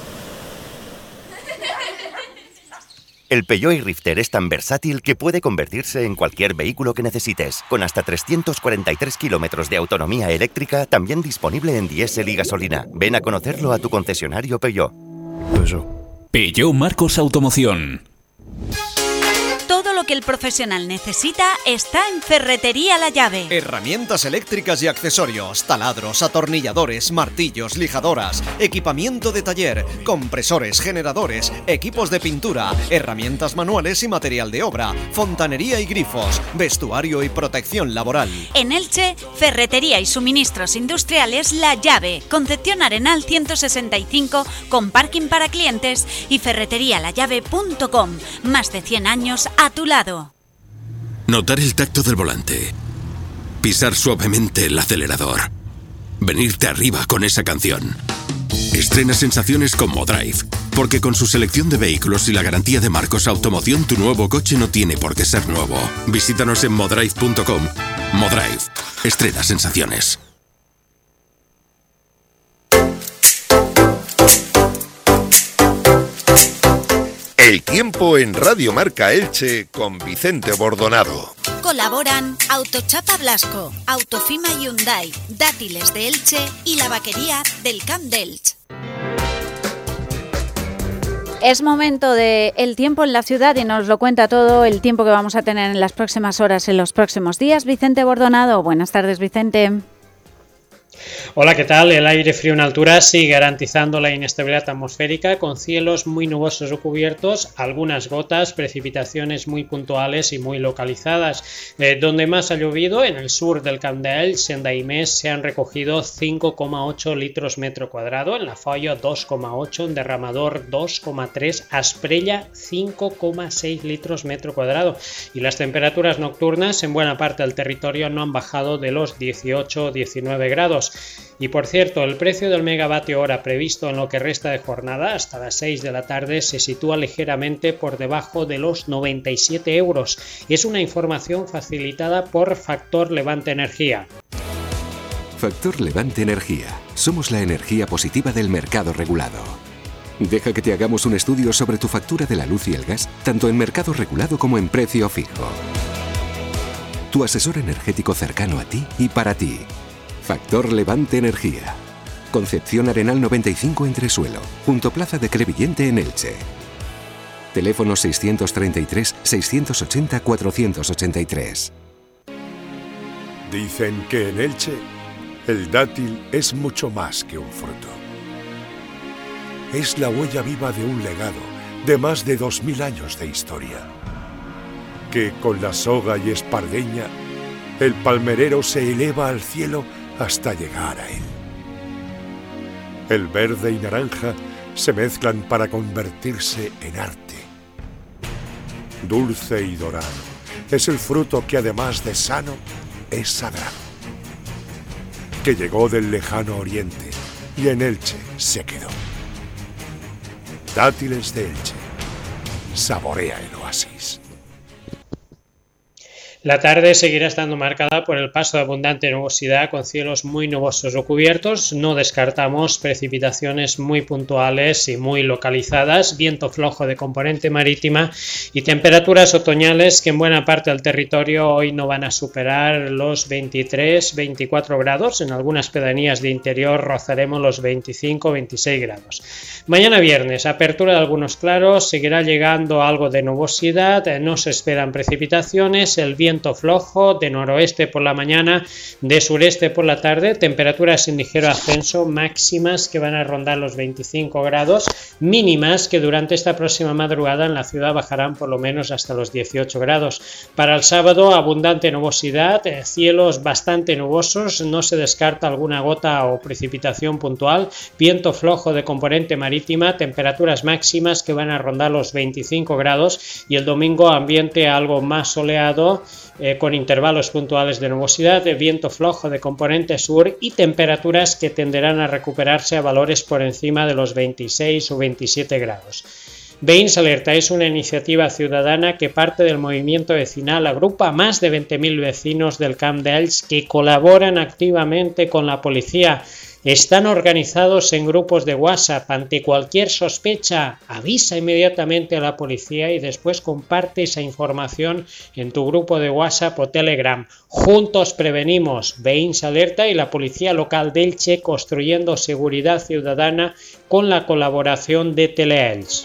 El Peugeot iRifter es tan versátil que puede convertirse en cualquier vehículo que necesites, con hasta 343 kilómetros de autonomía eléctrica, también disponible en diésel y gasolina. Ven a conocerlo a tu concesionario Peugeot. Peugeot Marcos Automoción. Todo lo que el profesional necesita está en Ferretería La Llave. Herramientas eléctricas y accesorios, taladros, atornilladores, martillos, lijadoras, equipamiento de taller, compresores, generadores, equipos de pintura, herramientas manuales y material de obra, fontanería y grifos, vestuario y protección laboral. En Elche, Ferretería y Suministros Industriales La Llave, Concepción Arenal 165, con parking para clientes, y ferreterialallave.com. Más de 100 años a tu lado. Notar el tacto del volante. Pisar suavemente el acelerador. Venirte arriba con esa canción. Estrena sensaciones con Modrive, porque con su selección de vehículos y la garantía de Marcos Automoción, tu nuevo coche no tiene por qué ser nuevo. Visítanos en modrive.com. Modrive. Estrena sensaciones. El tiempo en Radio Marca Elche con Vicente Bordonado. Colaboran Autochapa Blasco, Autofima Hyundai, Dátiles de Elche y la vaquería del Camp d'Elche. Es momento de el tiempo en la ciudad y nos lo cuenta todo el tiempo que vamos a tener en las próximas horas, en los próximos días. Vicente Bordonado, buenas tardes, Vicente. Hola, ¿qué tal? El aire frío en altura sigue garantizando la inestabilidad atmosférica con cielos muy nubosos o cubiertos, algunas gotas, precipitaciones muy puntuales y muy localizadas. Donde más ha llovido, en el sur del Camp d'Elche, en Daimés, se han recogido 5,8 litros metro cuadrado, en La Folla 2,8, en Derramador 2,3, Asprella 5,6 litros metro cuadrado. Y las temperaturas nocturnas en buena parte del territorio no han bajado de los 18 o 19 grados. Y por cierto, el precio del megavatio hora previsto en lo que resta de jornada hasta las 6 de la tarde se sitúa ligeramente por debajo de los 97 euros. Es una información facilitada por Factor Levante Energía. Factor Levante Energía. Somos la energía positiva del mercado regulado. Deja que te hagamos un estudio sobre tu factura de la luz y el gas, tanto en mercado regulado como en precio fijo. Tu asesor energético cercano a ti y para ti. Factor Levante Energía. Concepción Arenal 95 Entresuelo, junto Plaza de Crevillente en Elche. Teléfono 633-680-483. Dicen que en Elche el dátil es mucho más que un fruto. Es la huella viva de un legado de más de 2000 años de historia. Que con la soga y espardeña, el palmerero se eleva al cielo hasta llegar a él. El verde y naranja se mezclan para convertirse en arte. Dulce y dorado es el fruto que además de sano es sagrado. Que llegó del lejano oriente y en Elche se quedó. Dátiles de Elche. Saborea el oasis. La tarde seguirá estando marcada por el paso de abundante nubosidad con cielos muy nubosos o cubiertos. No descartamos precipitaciones muy puntuales y muy localizadas, viento flojo de componente marítima y temperaturas otoñales que en buena parte del territorio hoy no van a superar los 23-24 grados. En algunas pedanías de interior rozaremos los 25-26 grados. Mañana viernes, apertura de algunos claros, seguirá llegando algo de nubosidad, no se esperan precipitaciones, el viento flojo de noroeste por la mañana, de sureste por la tarde, temperaturas en ligero ascenso, máximas que van a rondar los 25 grados, mínimas que durante esta próxima madrugada en la ciudad bajarán por lo menos hasta los 18 grados. Para el sábado, abundante nubosidad, cielos bastante nubosos, no se descarta alguna gota o precipitación puntual, viento flojo de componente marítima, temperaturas máximas que van a rondar los 25 grados y el domingo ambiente algo más soleado, con intervalos puntuales de nubosidad, de viento flojo de componente sur y temperaturas que tenderán a recuperarse a valores por encima de los 26 o 27 grados. Veïns Alerta es una iniciativa ciudadana que parte del movimiento vecinal, agrupa a más de 20.000 vecinos del Camp d'Elx que colaboran activamente con la policía. Están organizados en grupos de WhatsApp. Ante cualquier sospecha, avisa inmediatamente a la policía y después comparte esa información en tu grupo de WhatsApp o Telegram. Juntos prevenimos. Veïns Alerta y la Policía Local d'Elche, construyendo seguridad ciudadana con la colaboración de Teleelch.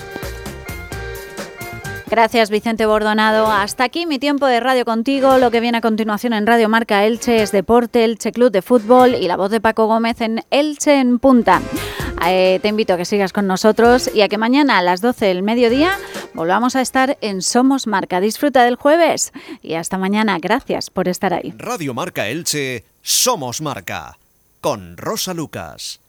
Gracias, Vicente Bordonado. Hasta aquí mi tiempo de radio contigo. Lo que viene a continuación en Radio Marca Elche es Deporte, Elche Club de Fútbol y la voz de Paco Gómez en Elche en Punta. Te invito a que sigas con nosotros y a que mañana a las 12 del mediodía volvamos a estar en Somos Marca. Disfruta del jueves y hasta mañana. Gracias por estar ahí. Radio Marca Elche, Somos Marca, con Rosa Lucas.